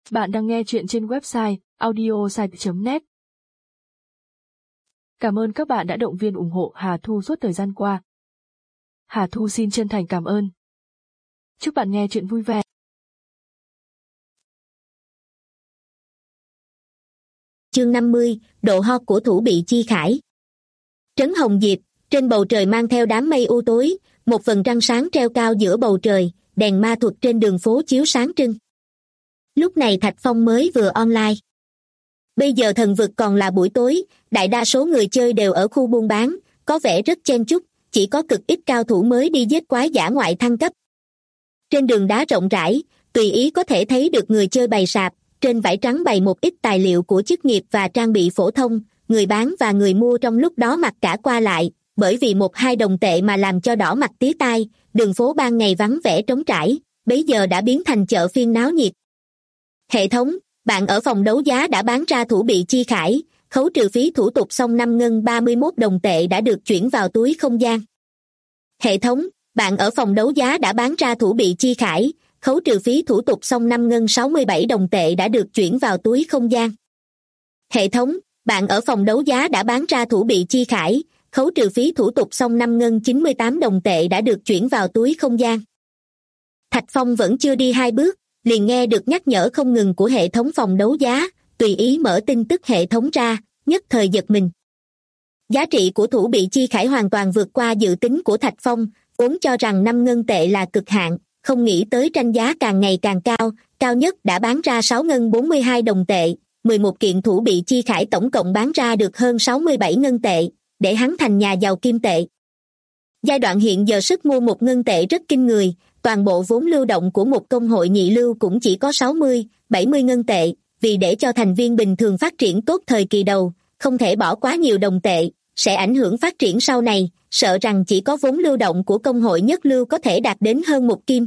Bạn đang nghe chuyện trên website audiosite.net. Cảm ơn các bạn đã động viên ủng hộ Hà Thu suốt thời gian qua. Hà Thu xin chân thành cảm ơn. Chúc bạn nghe chuyện vui vẻ. Chương 50, độ hot của Thủ Bị Chi Khải. Trấn Hồng Diệp, trên bầu trời mang theo đám mây u tối, một vầng trăng sáng treo cao giữa bầu trời, đèn ma thuật trên đường phố chiếu sáng trưng. Lúc này Thạch Phong mới vừa online. Bây giờ thần vực còn là buổi tối, đại đa số người chơi đều ở khu buôn bán, có vẻ rất chen chúc, chỉ có cực ít cao thủ mới đi giết quái dã ngoại thăng cấp. Trên đường đá rộng rãi, tùy ý có thể thấy được người chơi bày sạp, trên vải trắng bày một ít tài liệu của chức nghiệp và trang bị phổ thông, người bán và người mua trong lúc đó mặc cả qua lại, bởi vì 1-2 đồng tệ mà làm cho đỏ mặt tía tai, đường phố ban ngày vắng vẻ trống trải, bấy giờ đã biến thành chợ phiên náo nhiệt. Hệ thống, bạn ở phòng đấu giá đã bán ra Thủ Bị Chi Khải, khấu trừ phí thủ tục xong 5 ngân 31 đồng tệ đã được chuyển vào túi không gian. Hệ thống, bạn ở phòng đấu giá đã bán ra Thủ Bị Chi Khải, khấu trừ phí thủ tục xong 5 ngân 67 đồng tệ đã được chuyển vào túi không gian. Hệ thống, bạn ở phòng đấu giá đã bán ra Thủ Bị Chi Khải, khấu trừ phí thủ tục xong 5 ngân 98 đồng tệ đã được chuyển vào túi không gian. Thạch Phong vẫn chưa đi 2 bước, liền nghe được nhắc nhở không ngừng của hệ thống phòng đấu giá, tùy ý mở tin tức hệ thống ra, nhất thời giật mình. Giá trị của Thủ Bị Chi Khải hoàn toàn vượt qua dự tính của Thạch Phong, vốn cho rằng 5 ngân tệ là cực hạn, không nghĩ tới tranh giá càng ngày càng cao, cao nhất đã bán ra 6 ngân 42 đồng tệ, 11 kiện Thủ Bị Chi Khải tổng cộng bán ra được hơn 67 ngân tệ, để hắn thành nhà giàu kim tệ. Giai đoạn hiện giờ sức mua 1 ngân tệ rất kinh người, toàn bộ vốn lưu động của một công hội nhị lưu cũng chỉ có 60, 70 ngân tệ, vì để cho thành viên bình thường phát triển tốt thời kỳ đầu, không thể bỏ quá nhiều đồng tệ, sẽ ảnh hưởng phát triển sau này, sợ rằng chỉ có vốn lưu động của công hội nhất lưu có thể đạt đến hơn 1 kim.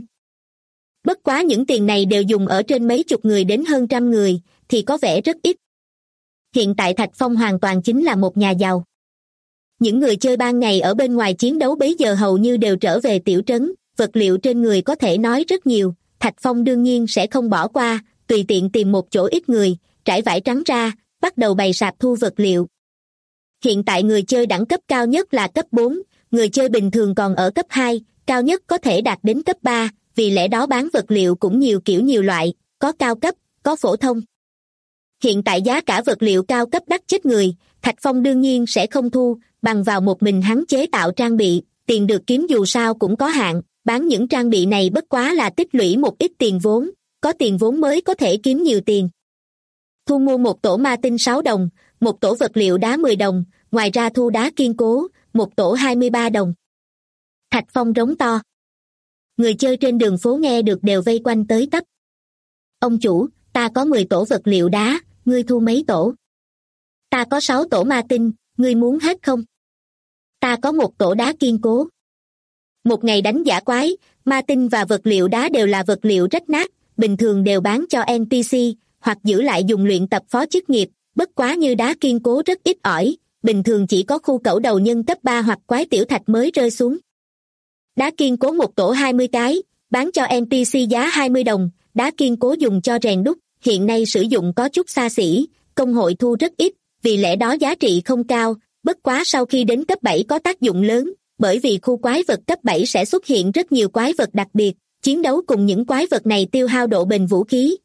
Bất quá những tiền này đều dùng ở trên mấy chục người đến hơn trăm người, thì có vẻ rất ít. Hiện tại Thạch Phong hoàn toàn chính là một nhà giàu. Những người chơi ban ngày ở bên ngoài chiến đấu bấy giờ hầu như đều trở về tiểu trấn, vật liệu trên người có thể nói rất nhiều, Thạch Phong đương nhiên sẽ không bỏ qua, tùy tiện tìm một chỗ ít người, trải vải trắng ra, bắt đầu bày sạp thu vật liệu. Hiện tại người chơi đẳng cấp cao nhất là cấp 4, người chơi bình thường còn ở cấp 2, cao nhất có thể đạt đến cấp 3, vì lẽ đó bán vật liệu cũng nhiều kiểu nhiều loại, có cao cấp, có phổ thông. Hiện tại giá cả vật liệu cao cấp đắt chết người, Thạch Phong đương nhiên sẽ không thu, bằng vào một mình hắn chế tạo trang bị, tiền được kiếm dù sao cũng có hạn, bán những trang bị này bất quá là tích lũy một ít tiền vốn, có tiền vốn mới có thể kiếm nhiều tiền. Thu mua một tổ ma tinh 6 đồng, một tổ vật liệu đá 10 đồng, ngoài ra thu đá kiên cố, một tổ 23 đồng. Thạch Phong rống to. Người chơi trên đường phố nghe được đều vây quanh tới tấp. Ông chủ, ta có 10 tổ vật liệu đá, ngươi thu mấy tổ? Ta có 6 tổ ma tinh, ngươi muốn hết không? Ta có một tổ đá kiên cố. Một ngày đánh giả quái, ma tinh và vật liệu đá đều là vật liệu rách nát, bình thường đều bán cho NPC, hoặc giữ lại dùng luyện tập phó chức nghiệp, bất quá như đá kiên cố rất ít ỏi, bình thường chỉ có khu cẩu đầu nhân cấp 3 hoặc quái tiểu thạch mới rơi xuống. Đá kiên cố một tổ 20 cái, bán cho NPC giá 20 đồng, đá kiên cố dùng cho rèn đúc, hiện nay sử dụng có chút xa xỉ, công hội thu rất ít, vì lẽ đó giá trị không cao, bất quá sau khi đến cấp 7 có tác dụng lớn, bởi vì khu quái vật cấp 7 sẽ xuất hiện rất nhiều quái vật đặc biệt, chiến đấu cùng những quái vật này tiêu hao độ bền vũ khí.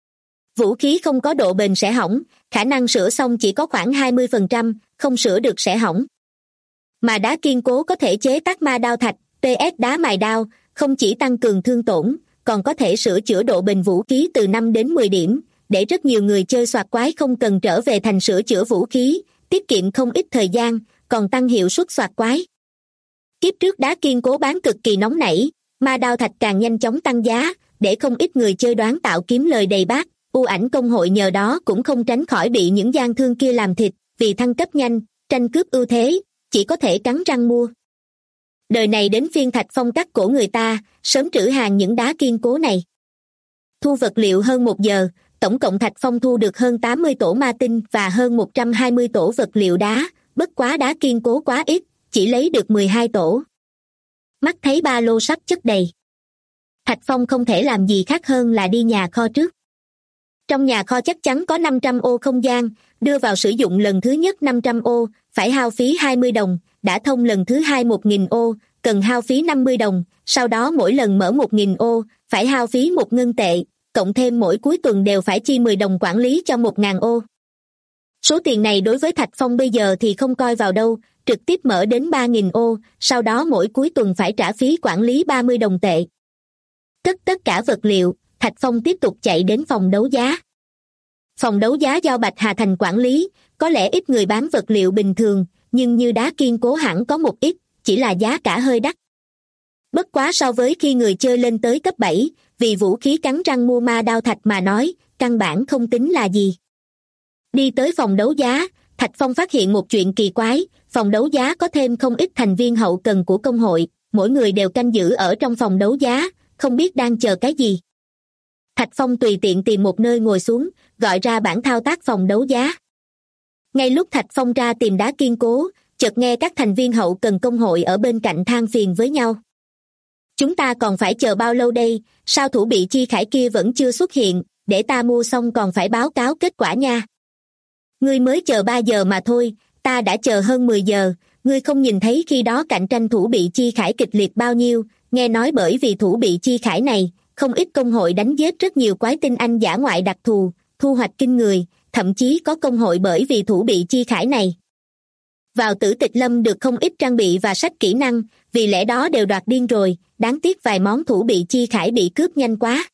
Vũ khí không có độ bền sẽ hỏng, khả năng sửa xong chỉ có khoảng 20%, không sửa được sẽ hỏng. Mà đá kiên cố có thể chế tác ma đao thạch, PS đá mài đao, không chỉ tăng cường thương tổn, còn có thể sửa chữa độ bền vũ khí từ 5 đến 10 điểm, để rất nhiều người chơi soạt quái không cần trở về thành sửa chữa vũ khí, tiết kiệm không ít thời gian, còn tăng hiệu suất soạt quái. Kiếp trước đá kiên cố bán cực kỳ nóng nảy, ma đao thạch càng nhanh chóng tăng giá, để không ít người chơi đoán tạo kiếm lời đầy bát, u ảnh công hội nhờ đó cũng không tránh khỏi bị những gian thương kia làm thịt, vì thăng cấp nhanh, tranh cướp ưu thế, chỉ có thể cắn răng mua. Đời này đến phiên Thạch Phong cắt cổ người ta, sớm trữ hàng những đá kiên cố này. Thu vật liệu hơn 1 giờ, tổng cộng Thạch Phong thu được hơn 80 tổ ma tinh và hơn 120 tổ vật liệu đá, bất quá đá kiên cố quá ít, chỉ lấy được 12 tổ. Mắt thấy ba lô sắp chất đầy. Thạch Phong không thể làm gì khác hơn là đi nhà kho trước. Trong nhà kho chắc chắn có 500 ô không gian, đưa vào sử dụng lần thứ nhất 500 ô, phải hao phí 20 đồng, đã thông lần thứ hai 1.000 ô, cần hao phí 50 đồng, sau đó mỗi lần mở 1.000 ô, phải hao phí 1 ngân tệ, cộng thêm mỗi cuối tuần đều phải chi 10 đồng quản lý cho 1.000 ô. Số tiền này đối với Thạch Phong bây giờ thì không coi vào đâu, trực tiếp mở đến 3.000 ô, sau đó mỗi cuối tuần phải trả phí quản lý 30 đồng tệ. Cất tất cả vật liệu, Thạch Phong tiếp tục chạy đến phòng đấu giá. Phòng đấu giá do Bạch Hà Thành quản lý, có lẽ ít người bán vật liệu bình thường, nhưng như đá kiên cố hẳn có một ít, chỉ là giá cả hơi đắt. Bất quá so với khi người chơi lên tới cấp 7, vì vũ khí cắn răng mua ma đao thạch mà nói, căn bản không tính là gì. Đi tới phòng đấu giá, Thạch Phong phát hiện một chuyện kỳ quái, phòng đấu giá có thêm không ít thành viên hậu cần của công hội, mỗi người đều canh giữ ở trong phòng đấu giá, không biết đang chờ cái gì. Thạch Phong tùy tiện tìm một nơi ngồi xuống, gọi ra bảng thao tác phòng đấu giá. Ngay lúc Thạch Phong ra tìm đá kiên cố, chợt nghe các thành viên hậu cần công hội ở bên cạnh than phiền với nhau. Chúng ta còn phải chờ bao lâu đây, sao thủ bị Chi Khải kia vẫn chưa xuất hiện, để ta mua xong còn phải báo cáo kết quả nha. Ngươi mới chờ 3 giờ mà thôi, ta đã chờ hơn 10 giờ, ngươi không nhìn thấy khi đó cạnh tranh thủ bị Chi Khải kịch liệt bao nhiêu, nghe nói bởi vì thủ bị Chi Khải này, không ít công hội đánh giết rất nhiều quái tinh anh dã ngoại đặc thù, thu hoạch kinh người, thậm chí có công hội bởi vì thủ bị Chi Khải này. Vào Tử Tịch Lâm được không ít trang bị và sách kỹ năng, vì lẽ đó đều đoạt điên rồi, đáng tiếc vài món thủ bị Chi Khải bị cướp nhanh quá.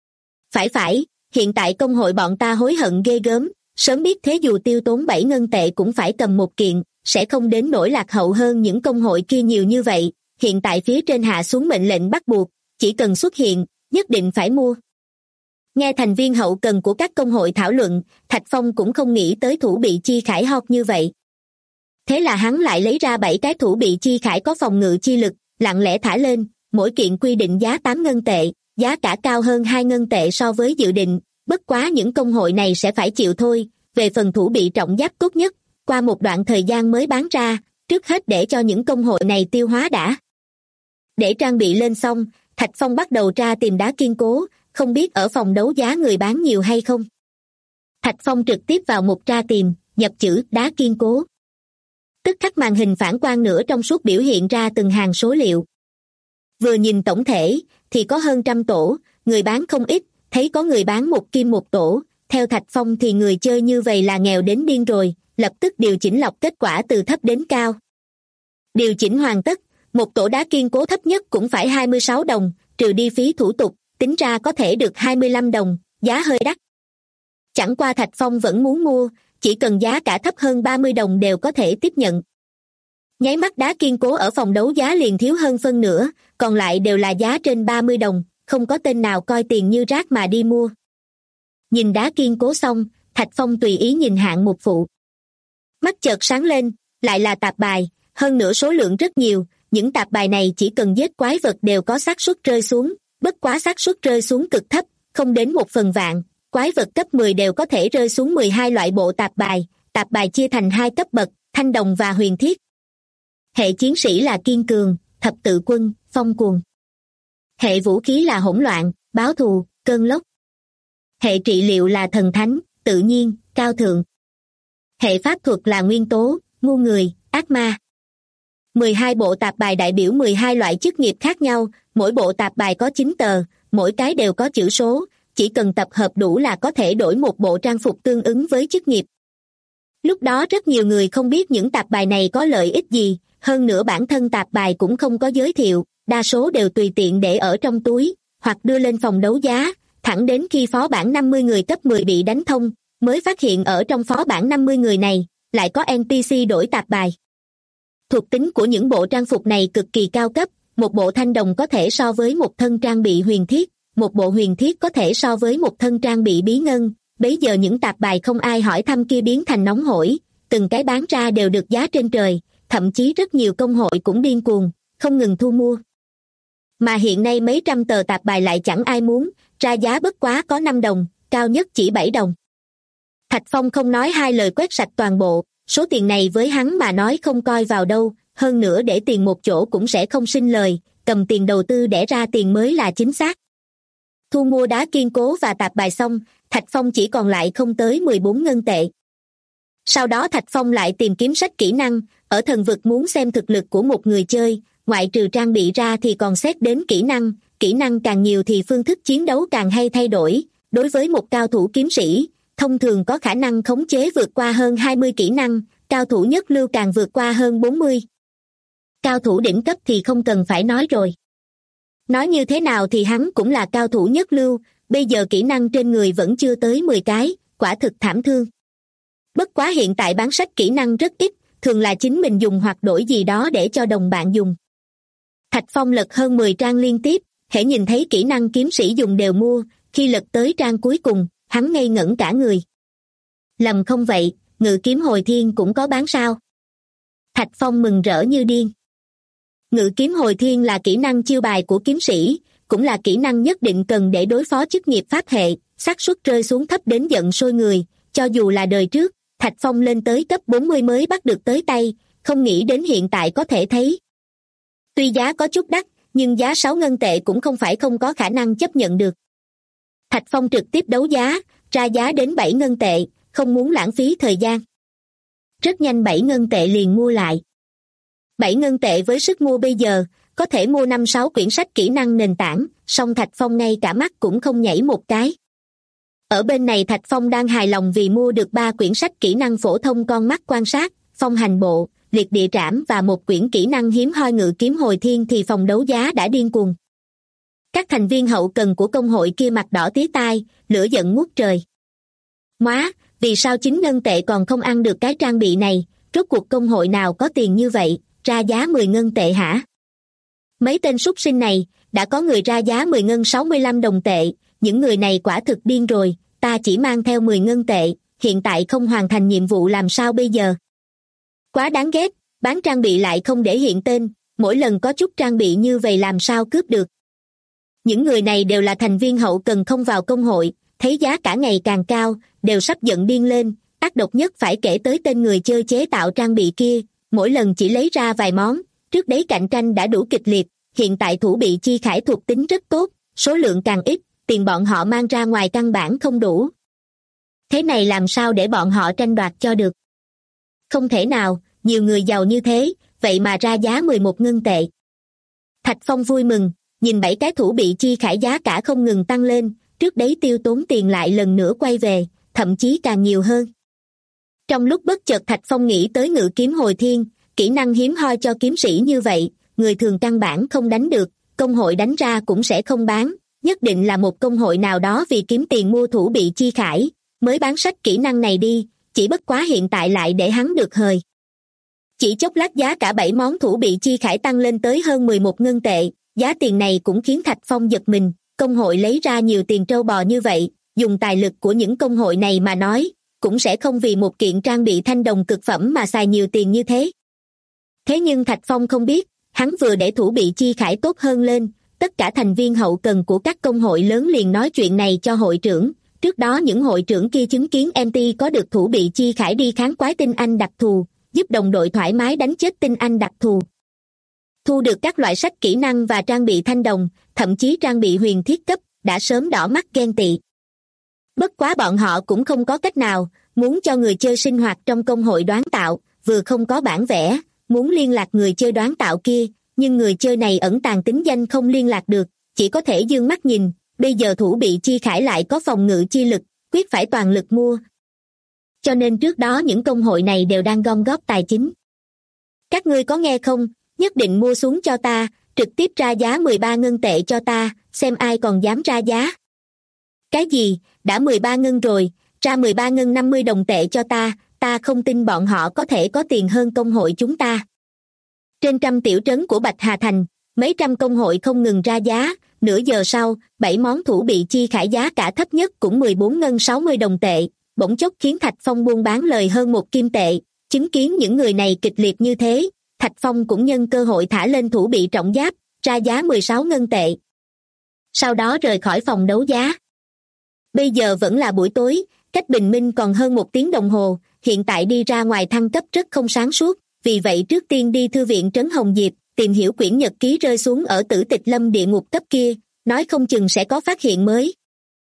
Phải, hiện tại công hội bọn ta hối hận ghê gớm, sớm biết thế dù tiêu tốn 7 ngân tệ cũng phải cầm một kiện, sẽ không đến nỗi lạc hậu hơn những công hội kia nhiều như vậy, hiện tại phía trên hạ xuống mệnh lệnh bắt buộc, chỉ cần xuất hiện, nhất định phải mua. Nghe thành viên hậu cần của các công hội thảo luận, Thạch Phong cũng không nghĩ tới thủ bị Chi Khải hot như vậy. Thế là hắn lại lấy ra 7 cái thủ bị Chi Khải có phòng ngự chi lực, lặng lẽ thả lên, mỗi kiện quy định giá 8 ngân tệ, giá cả cao hơn 2 ngân tệ so với dự định, bất quá những công hội này sẽ phải chịu thôi, về phần thủ bị trọng giáp tốt nhất, qua một đoạn thời gian mới bán ra, trước hết để cho những công hội này tiêu hóa đã. Để trang bị lên xong, Thạch Phong bắt đầu tra tìm đá kiên cố, không biết ở phòng đấu giá người bán nhiều hay không. Thạch Phong trực tiếp vào mục tra tìm, nhập chữ đá kiên cố. Tức khắc màn hình phản quang nửa trong suốt biểu hiện ra từng hàng số liệu. Vừa nhìn tổng thể, thì có hơn 100 tổ, người bán không ít, thấy có người bán 1 kim 1 tổ, theo Thạch Phong thì người chơi như vậy là nghèo đến điên rồi, lập tức điều chỉnh lọc kết quả từ thấp đến cao. Điều chỉnh hoàn tất, một tổ đá kiên cố thấp nhất cũng phải 26 đồng, trừ đi phí thủ tục, tính ra có thể được 25 đồng, giá hơi đắt. Chẳng qua Thạch Phong vẫn muốn mua, chỉ cần giá cả thấp hơn 30 đồng đều có thể tiếp nhận. Nháy mắt đá kiên cố ở phòng đấu giá liền thiếu hơn phân nửa, còn lại đều là giá trên 30 đồng, không có tên nào coi tiền như rác mà đi mua. Nhìn đá kiên cố xong, Thạch Phong tùy ý nhìn hạng mục phụ. Mắt chợt sáng lên, lại là tạp bài, hơn nữa số lượng rất nhiều, những tạp bài này chỉ cần giết quái vật đều có xác suất rơi xuống, bất quá xác suất rơi xuống cực thấp, không đến 1/1000, quái vật cấp 10 đều có thể rơi xuống 12 loại bộ tạp bài chia thành 2 cấp bậc, thanh đồng và huyền thiết. Hệ chiến sĩ là kiên cường, thập tự quân, phong cuồng. Hệ vũ khí là hỗn loạn, báo thù, cơn lốc. Hệ trị liệu là thần thánh, tự nhiên, cao thượng. Hệ pháp thuật là nguyên tố, ngu người, ác ma. 12 bộ tạp bài đại biểu 12 loại chức nghiệp khác nhau, mỗi bộ tạp bài có 9 tờ, mỗi cái đều có chữ số, chỉ cần tập hợp đủ là có thể đổi một bộ trang phục tương ứng với chức nghiệp. Lúc đó rất nhiều người không biết những tạp bài này có lợi ích gì, hơn nữa bản thân tạp bài cũng không có giới thiệu, đa số đều tùy tiện để ở trong túi, hoặc đưa lên phòng đấu giá, thẳng đến khi phó bản 50 người cấp 10 bị đánh thông, mới phát hiện ở trong phó bản 50 người này, lại có NPC đổi tạp bài. Thuộc tính của những bộ trang phục này cực kỳ cao cấp, một bộ thanh đồng có thể so với một thân trang bị huyền thiết, một bộ huyền thiết có thể so với một thân trang bị bí ngân, bấy giờ những tạp bài không ai hỏi thăm kia biến thành nóng hổi, từng cái bán ra đều được giá trên trời, thậm chí rất nhiều công hội cũng điên cuồng, không ngừng thu mua. Mà hiện nay mấy trăm tờ tạp bài lại chẳng ai muốn, ra giá bất quá có 5 đồng, cao nhất chỉ 7 đồng. Thạch Phong không nói hai lời quét sạch toàn bộ, số tiền này với hắn mà nói không coi vào đâu, hơn nữa để tiền một chỗ cũng sẽ không sinh lời, cầm tiền đầu tư để ra tiền mới là chính xác. Thu mua đá kiên cố và tạp bài xong, Thạch Phong chỉ còn lại không tới 14 ngân tệ. Sau đó Thạch Phong lại tìm kiếm sách kỹ năng, ở thần vực muốn xem thực lực của một người chơi, ngoại trừ trang bị ra thì còn xét đến kỹ năng càng nhiều thì phương thức chiến đấu càng hay thay đổi. Đối với một cao thủ kiếm sĩ, thông thường có khả năng khống chế vượt qua hơn 20 kỹ năng, cao thủ nhất lưu càng vượt qua hơn 40. Cao thủ đỉnh cấp thì không cần phải nói rồi. Nói như thế nào thì hắn cũng là cao thủ nhất lưu, bây giờ kỹ năng trên người vẫn chưa tới 10 cái, quả thực thảm thương. Bất quá hiện tại bán sách kỹ năng rất ít, thường là chính mình dùng hoặc đổi gì đó để cho đồng bạn dùng. Thạch Phong lật hơn 10 trang liên tiếp, hễ nhìn thấy kỹ năng kiếm sĩ dùng đều mua, khi lật tới trang cuối cùng, hắn ngây ngẩn cả người. Lầm không vậy, Ngự kiếm hồi thiên cũng có bán sao? Thạch Phong mừng rỡ như điên. Ngự kiếm hồi thiên là kỹ năng chiêu bài của kiếm sĩ, cũng là kỹ năng nhất định cần để đối phó chức nghiệp pháp hệ, xác suất rơi xuống thấp đến giận sôi người, cho dù là đời trước, Thạch Phong lên tới cấp 40 mới bắt được tới tay, không nghĩ đến hiện tại có thể thấy. Tuy giá có chút đắt, nhưng giá 6 ngân tệ cũng không phải không có khả năng chấp nhận được. Thạch Phong trực tiếp đấu giá, ra giá đến 7 ngân tệ, không muốn lãng phí thời gian. Rất nhanh 7 ngân tệ liền mua lại. 7 ngân tệ với sức mua bây giờ, có thể mua 5-6 quyển sách kỹ năng nền tảng, song Thạch Phong ngay cả mắt cũng không nhảy một cái. Ở bên này Thạch Phong đang hài lòng vì mua được 3 quyển sách kỹ năng phổ thông con mắt quan sát, phong hành bộ, liệt địa trảm và một quyển kỹ năng hiếm hoi ngự kiếm hồi thiên thì phòng đấu giá đã điên cuồng. Các thành viên hậu cần của công hội kia mặt đỏ tía tai, lửa giận ngút trời. Móa, vì sao 9 ngân tệ còn không ăn được cái trang bị này, rốt cuộc công hội nào có tiền như vậy, ra giá 10 ngân tệ hả? Mấy tên súc sinh này, đã có người ra giá 10 ngân 65 đồng tệ, những người này quả thực điên rồi, ta chỉ mang theo 10 ngân tệ, hiện tại không hoàn thành nhiệm vụ làm sao bây giờ? Quá đáng ghét, bán trang bị lại không để hiện tên, mỗi lần có chút trang bị như vậy làm sao cướp được. Những người này đều là thành viên hậu cần không vào công hội, thấy giá cả ngày càng cao, đều sắp giận điên lên, ác độc nhất phải kể tới tên người chơi chế tạo trang bị kia, mỗi lần chỉ lấy ra vài món, trước đấy cạnh tranh đã đủ kịch liệt, hiện tại thủ bị chi khải thuộc tính rất tốt, số lượng càng ít, tiền bọn họ mang ra ngoài căn bản không đủ. Thế này làm sao để bọn họ tranh đoạt cho được? Không thể nào, nhiều người giàu như thế, vậy mà ra giá 11 ngân tệ. Thạch Phong vui mừng, nhìn 7 cái thủ bị chi khải giá cả không ngừng tăng lên, trước đấy tiêu tốn tiền lại lần nữa quay về, thậm chí càng nhiều hơn. Trong lúc bất chợt Thạch Phong nghĩ tới ngự kiếm hồi thiên, kỹ năng hiếm hoi cho kiếm sĩ như vậy, người thường căn bản không đánh được, công hội đánh ra cũng sẽ không bán, nhất định là một công hội nào đó vì kiếm tiền mua thủ bị chi khải, mới bán sách kỹ năng này đi, chỉ bất quá hiện tại lại để hắn được hời. Chỉ chốc lát giá cả 7 món thủ bị chi khải tăng lên tới hơn 11 ngân tệ, giá tiền này cũng khiến Thạch Phong giật mình, công hội lấy ra nhiều tiền trâu bò như vậy, dùng tài lực của những công hội này mà nói, cũng sẽ không vì một kiện trang bị thanh đồng cực phẩm mà xài nhiều tiền như thế. Thế nhưng Thạch Phong không biết, hắn vừa để thủ bị chi khải tốt hơn lên, tất cả thành viên hậu cần của các công hội lớn liền nói chuyện này cho hội trưởng, trước đó những hội trưởng kia chứng kiến MT có được thủ bị chi khải đi kháng quái tinh anh đặc thù, giúp đồng đội thoải mái đánh chết tinh anh đặc thù. Thu được các loại sách kỹ năng và trang bị thanh đồng, thậm chí trang bị huyền thiết cấp, đã sớm đỏ mắt ghen tị. Bất quá bọn họ cũng không có cách nào, muốn cho người chơi sinh hoạt trong công hội đoán tạo, vừa không có bản vẽ, muốn liên lạc người chơi đoán tạo kia, nhưng người chơi này ẩn tàng tính danh không liên lạc được, chỉ có thể dương mắt nhìn, bây giờ thủ bị chi khải lại có phòng ngự chi lực, quyết phải toàn lực mua. Cho nên trước đó những công hội này đều đang gom góp tài chính. Các ngươi có nghe không, nhất định mua xuống cho ta, trực tiếp ra giá 13 ngân tệ cho ta, xem ai còn dám ra giá. Cái gì, đã 13 ngân rồi, ra 13 ngân 50 đồng tệ cho ta không tin bọn họ có thể có tiền hơn công hội chúng ta. Trên trăm tiểu trấn của Bạch Hà Thành, mấy trăm công hội không ngừng ra giá, nửa giờ sau, 7 món thủ bị chi khải giá cả thấp nhất cũng 14 ngân 60 đồng tệ, bỗng chốc khiến Thạch Phong buôn bán lời hơn 1 kim tệ, chứng kiến những người này kịch liệt như thế, Thạch Phong cũng nhân cơ hội thả lên thủ bị trọng giáp, ra giá 16 ngân tệ. Sau đó rời khỏi phòng đấu giá. Bây giờ vẫn là buổi tối, cách bình minh còn hơn 1 tiếng đồng hồ, hiện tại đi ra ngoài thăng cấp rất không sáng suốt, vì vậy trước tiên đi thư viện Trấn Hồng Diệp, tìm hiểu quyển nhật ký rơi xuống ở Tử Tịch Lâm địa ngục cấp kia, nói không chừng sẽ có phát hiện mới.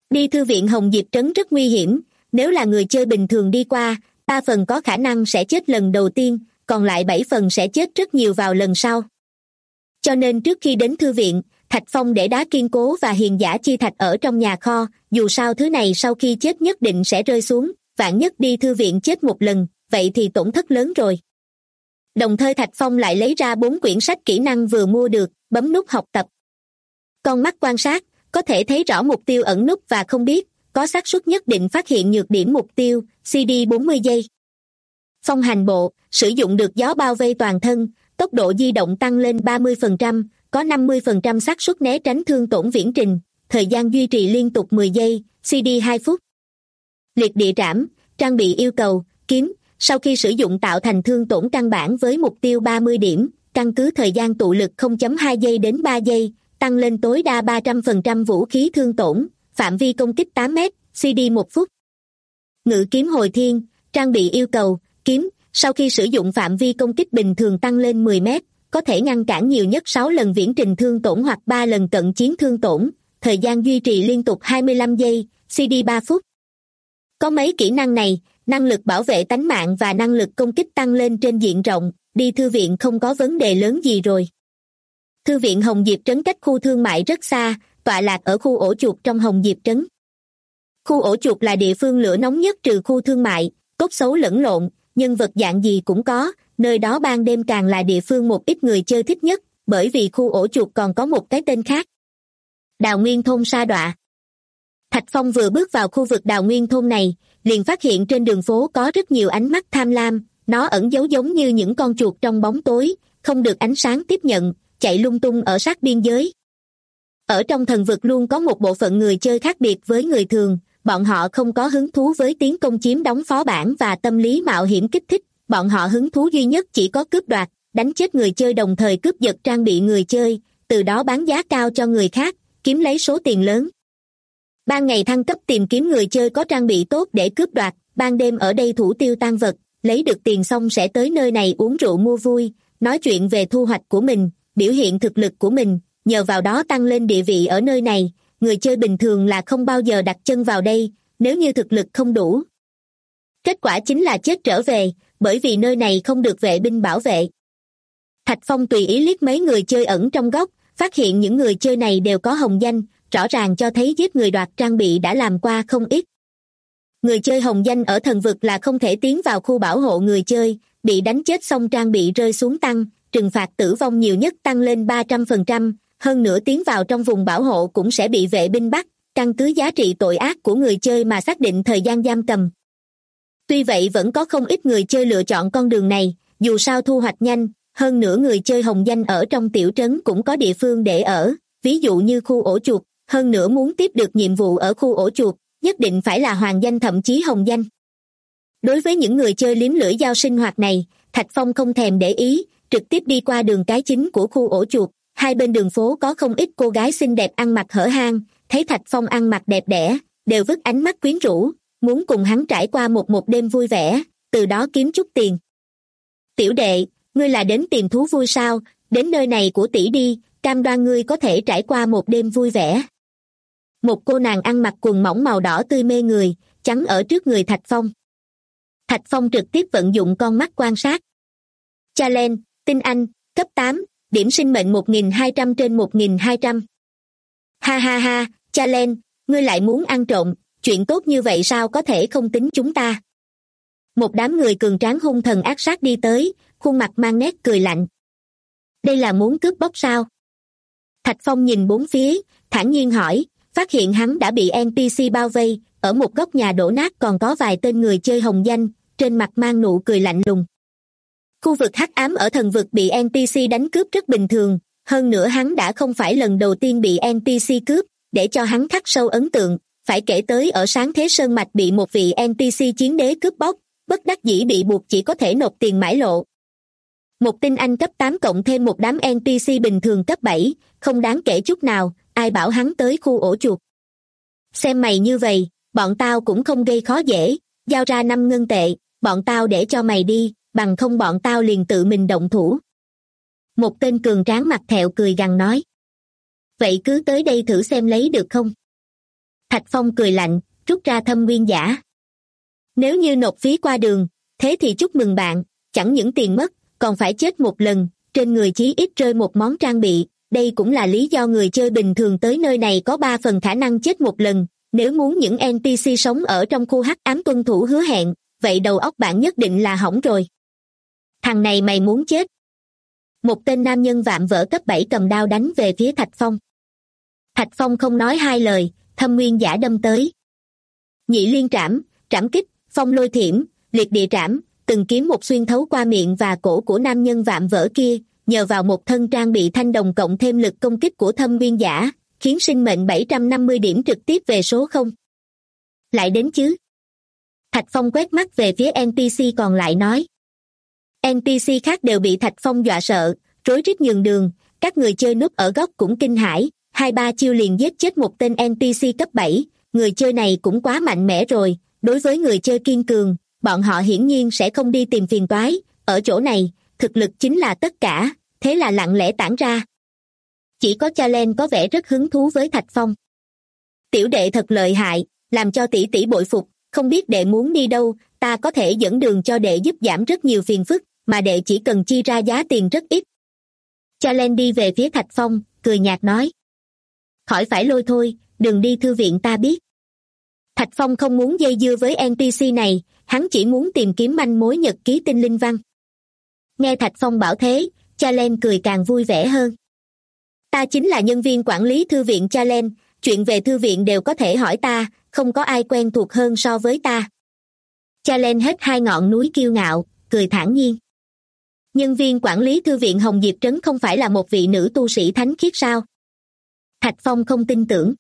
Đi thư viện Hồng Diệp Trấn rất nguy hiểm, nếu là người chơi bình thường đi qua, 3 phần có khả năng sẽ chết lần đầu tiên, còn lại 7 phần sẽ chết rất nhiều vào lần sau. Cho nên trước khi đến thư viện, Thạch Phong để đá kiên cố và hiền giả chi thạch ở trong nhà kho, dù sao thứ này sau khi chết nhất định sẽ rơi xuống, vạn nhất đi thư viện chết một lần, vậy thì tổn thất lớn rồi. Đồng thời Thạch Phong lại lấy ra 4 quyển sách kỹ năng vừa mua được, bấm nút học tập. Con mắt quan sát, có thể thấy rõ mục tiêu ẩn núp và không biết, có xác suất nhất định phát hiện nhược điểm mục tiêu, CD 40 giây. Phong hành bộ, sử dụng được gió bao vây toàn thân, tốc độ di động tăng lên 30%, có 50% xác suất né tránh thương tổn viễn trình, thời gian duy trì liên tục 10 giây, CD 2 phút. Liệt địa trảm, trang bị yêu cầu, kiếm, sau khi sử dụng tạo thành thương tổn căn bản với mục tiêu 30 điểm, căn cứ thời gian tụ lực 0.2 giây đến 3 giây, tăng lên tối đa 300% vũ khí thương tổn, phạm vi công kích 8 mét, CD 1 phút. Ngự kiếm hồi thiên, trang bị yêu cầu, kiếm, sau khi sử dụng phạm vi công kích bình thường tăng lên 10 mét, có thể ngăn cản nhiều nhất 6 lần viễn trình thương tổn hoặc 3 lần cận chiến thương tổn, thời gian duy trì liên tục 25 giây, CD 3 phút. Có mấy kỹ năng này, năng lực bảo vệ tánh mạng và năng lực công kích tăng lên trên diện rộng, đi thư viện không có vấn đề lớn gì rồi. Thư viện Hồng Diệp Trấn cách khu thương mại rất xa, tọa lạc ở khu ổ chuột trong Hồng Diệp Trấn. Khu ổ chuột là địa phương lửa nóng nhất trừ khu thương mại, cốt xấu lẫn lộn, nhân vật dạng gì cũng có, nơi đó ban đêm càng là địa phương một ít người chơi thích nhất, bởi vì khu ổ chuột còn có một cái tên khác. Đào Nguyên thôn sa đọa. Thạch Phong vừa bước vào khu vực Đào Nguyên thôn này, liền phát hiện trên đường phố có rất nhiều ánh mắt tham lam, nó ẩn giấu giống như những con chuột trong bóng tối, không được ánh sáng tiếp nhận, chạy lung tung ở sát biên giới. Ở trong thần vực luôn có một bộ phận người chơi khác biệt với người thường, bọn họ không có hứng thú với tiến công chiếm đóng phó bản và tâm lý mạo hiểm kích thích, bọn họ hứng thú duy nhất chỉ có cướp đoạt, đánh chết người chơi đồng thời cướp giật trang bị người chơi, từ đó bán giá cao cho người khác, kiếm lấy số tiền lớn. Ban ngày thăng cấp tìm kiếm người chơi có trang bị tốt để cướp đoạt, ban đêm ở đây thủ tiêu tang vật, lấy được tiền xong sẽ tới nơi này uống rượu mua vui, nói chuyện về thu hoạch của mình, biểu hiện thực lực của mình, nhờ vào đó tăng lên địa vị ở nơi này, người chơi bình thường là không bao giờ đặt chân vào đây, nếu như thực lực không đủ. Kết quả chính là chết trở về, bởi vì nơi này không được vệ binh bảo vệ. Thạch Phong tùy ý liếc mấy người chơi ẩn trong góc, phát hiện những người chơi này đều có hồng danh, rõ ràng cho thấy giết người đoạt trang bị đã làm qua không ít. Người chơi hồng danh ở thần vực là không thể tiến vào khu bảo hộ người chơi, bị đánh chết xong trang bị rơi xuống tăng, trừng phạt tử vong nhiều nhất tăng lên 300%, hơn nữa tiến vào trong vùng bảo hộ cũng sẽ bị vệ binh bắt, căn cứ giá trị tội ác của người chơi mà xác định thời gian giam cầm. Tuy vậy vẫn có không ít người chơi lựa chọn con đường này, dù sao thu hoạch nhanh, hơn nữa người chơi hồng danh ở trong tiểu trấn cũng có địa phương để ở, ví dụ như khu ổ chuột, hơn nữa muốn tiếp được nhiệm vụ ở khu ổ chuột, nhất định phải là hoàng danh thậm chí hồng danh. Đối với những người chơi liếm lưỡi dao sinh hoạt này, Thạch Phong không thèm để ý, trực tiếp đi qua đường cái chính của khu ổ chuột, hai bên đường phố có không ít cô gái xinh đẹp ăn mặc hở hang, thấy Thạch Phong ăn mặc đẹp đẽ, đều vứt ánh mắt quyến rũ, muốn cùng hắn trải qua một đêm vui vẻ, từ đó kiếm chút tiền. Tiểu đệ, ngươi là đến tìm thú vui sao, đến nơi này của tỷ đi, cam đoan ngươi có thể trải qua một đêm vui vẻ. Một cô nàng ăn mặc quần mỏng màu đỏ tươi mê người, chắn ở trước người Thạch Phong. Thạch Phong trực tiếp vận dụng con mắt quan sát. Challenge, tinh anh, cấp 8, điểm sinh mệnh 1200 trên 1200. Ha ha ha, Challenge, ngươi lại muốn ăn trộm, chuyện tốt như vậy sao có thể không tính chúng ta. Một đám người cường tráng hung thần ác sát đi tới, khuôn mặt mang nét cười lạnh. Đây là muốn cướp bóc sao? Thạch Phong nhìn bốn phía, thản nhiên hỏi, phát hiện hắn đã bị NPC bao vây, ở một góc nhà đổ nát còn có vài tên người chơi hồng danh, trên mặt mang nụ cười lạnh lùng. Khu vực hắc ám ở thần vực bị NPC đánh cướp rất bình thường, hơn nữa hắn đã không phải lần đầu tiên bị NPC cướp, để cho hắn khắc sâu ấn tượng, phải kể tới ở Sáng Thế Sơn Mạch bị một vị NPC chiến đế cướp bóc, bất đắc dĩ bị buộc chỉ có thể nộp tiền mãi lộ. Một tinh anh cấp 8 cộng thêm một đám NPC bình thường cấp 7, không đáng kể chút nào, ai bảo hắn tới khu ổ chuột. Xem mày như vậy, bọn tao cũng không gây khó dễ, giao ra 5 ngân tệ, bọn tao để cho mày đi, bằng không bọn tao liền tự mình động thủ. Một tên cường tráng mặt thẹo cười gằn nói. Vậy cứ tới đây thử xem lấy được không? Thạch Phong cười lạnh, rút ra thâm nguyên giả. Nếu như nộp phí qua đường, thế thì chúc mừng bạn, chẳng những tiền mất, còn phải chết một lần, trên người chí ít rơi một món trang bị. Đây cũng là lý do người chơi bình thường tới nơi này có 3 phần khả năng chết một lần. Nếu muốn những NPC sống ở trong khu hắc ám tuân thủ hứa hẹn, vậy đầu óc bạn nhất định là hỏng rồi. Thằng này mày muốn chết. Một tên nam nhân vạm vỡ cấp 7 cầm đao đánh về phía Thạch Phong. Thạch Phong không nói hai lời, thâm nguyên giả đâm tới. Nhị liên trảm, trảm kích, phong lôi thiểm, liệt địa trảm, từng kiếm một xuyên thấu qua miệng và cổ của nam nhân vạm vỡ kia, nhờ vào một thân trang bị thanh đồng cộng thêm lực công kích của thâm nguyên giả, khiến sinh mệnh 750 điểm trực tiếp về số 0. Lại đến chứ. Thạch Phong quét mắt về phía NPC còn lại nói. NPC khác đều bị Thạch Phong dọa sợ, rối rít nhường đường, các người chơi núp ở góc cũng kinh hãi, 2-3 chiêu liền giết chết một tên NPC cấp 7, người chơi này cũng quá mạnh mẽ rồi, đối với người chơi kiên cường, bọn họ hiển nhiên sẽ không đi tìm phiền toái, ở chỗ này, thực lực chính là tất cả, thế là lặng lẽ tản ra. Chỉ có Chalen có vẻ rất hứng thú với Thạch Phong. Tiểu đệ thật lợi hại, làm cho tỷ tỷ bội phục, không biết đệ muốn đi đâu, ta có thể dẫn đường cho đệ giúp giảm rất nhiều phiền phức, mà đệ chỉ cần chi ra giá tiền rất ít. Chalen đi về phía Thạch Phong, cười nhạt nói. Khỏi phải lôi thôi, đừng đi thư viện ta biết. Thạch Phong không muốn dây dưa với NPC này, hắn chỉ muốn tìm kiếm manh mối nhật ký tinh linh văn. Nghe Thạch Phong bảo thế, Chalen cười càng vui vẻ hơn. Ta chính là nhân viên quản lý thư viện Chalen, chuyện về thư viện đều có thể hỏi ta, không có ai quen thuộc hơn so với ta. Chalen hết 2 ngọn núi kiêu ngạo, cười thản nhiên. Nhân viên quản lý thư viện Hồng Diệp Trấn không phải là một vị nữ tu sĩ thánh khiết sao? Thạch Phong không tin tưởng.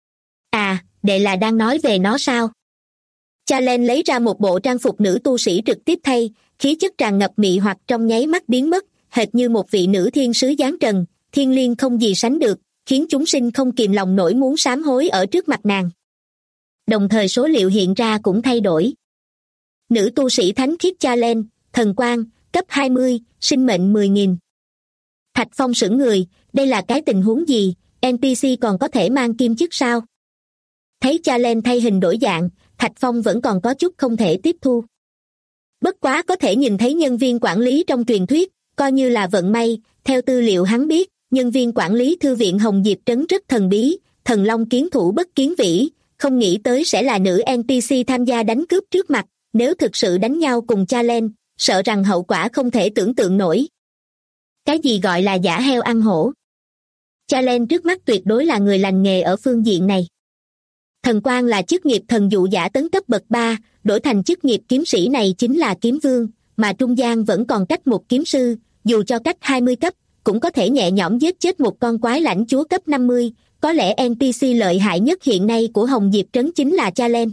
À, đệ là đang nói về nó sao? Chalen lấy ra một bộ trang phục nữ tu sĩ trực tiếp thay, khí chất tràn ngập mị hoặc trong nháy mắt biến mất, hệt như một vị nữ thiên sứ giáng trần, thiên liêng không gì sánh được, khiến chúng sinh không kìm lòng nổi muốn sám hối ở trước mặt nàng. Đồng thời số liệu hiện ra cũng thay đổi. Nữ tu sĩ thánh khiết Chalen, thần quang, cấp 20, sinh mệnh 10.000. Thạch Phong sững người, đây là cái tình huống gì, NPC còn có thể mang kim chức sao? Thấy Chalen thay hình đổi dạng, Thạch Phong vẫn còn có chút không thể tiếp thu. Bất quá có thể nhìn thấy nhân viên quản lý trong truyền thuyết, coi như là vận may, theo tư liệu hắn biết, nhân viên quản lý thư viện Hồng Diệp Trấn rất thần bí, thần long kiến thủ bất kiến vĩ, không nghĩ tới sẽ là nữ NPC tham gia đánh cướp trước mặt, nếu thực sự đánh nhau cùng Chalen, sợ rằng hậu quả không thể tưởng tượng nổi. Cái gì gọi là giả heo ăn hổ? Chalen trước mắt tuyệt đối là người lành nghề ở phương diện này. Thần quang là chức nghiệp thần dụ giả tấn cấp bậc 3, đổi thành chức nghiệp kiếm sĩ này chính là kiếm vương, mà trung gian vẫn còn cách một kiếm sư, dù cho cách 20 cấp, cũng có thể nhẹ nhõm giết chết một con quái lãnh chúa cấp 50, có lẽ NPC lợi hại nhất hiện nay của Hồng Diệp Trấn chính là Chalen.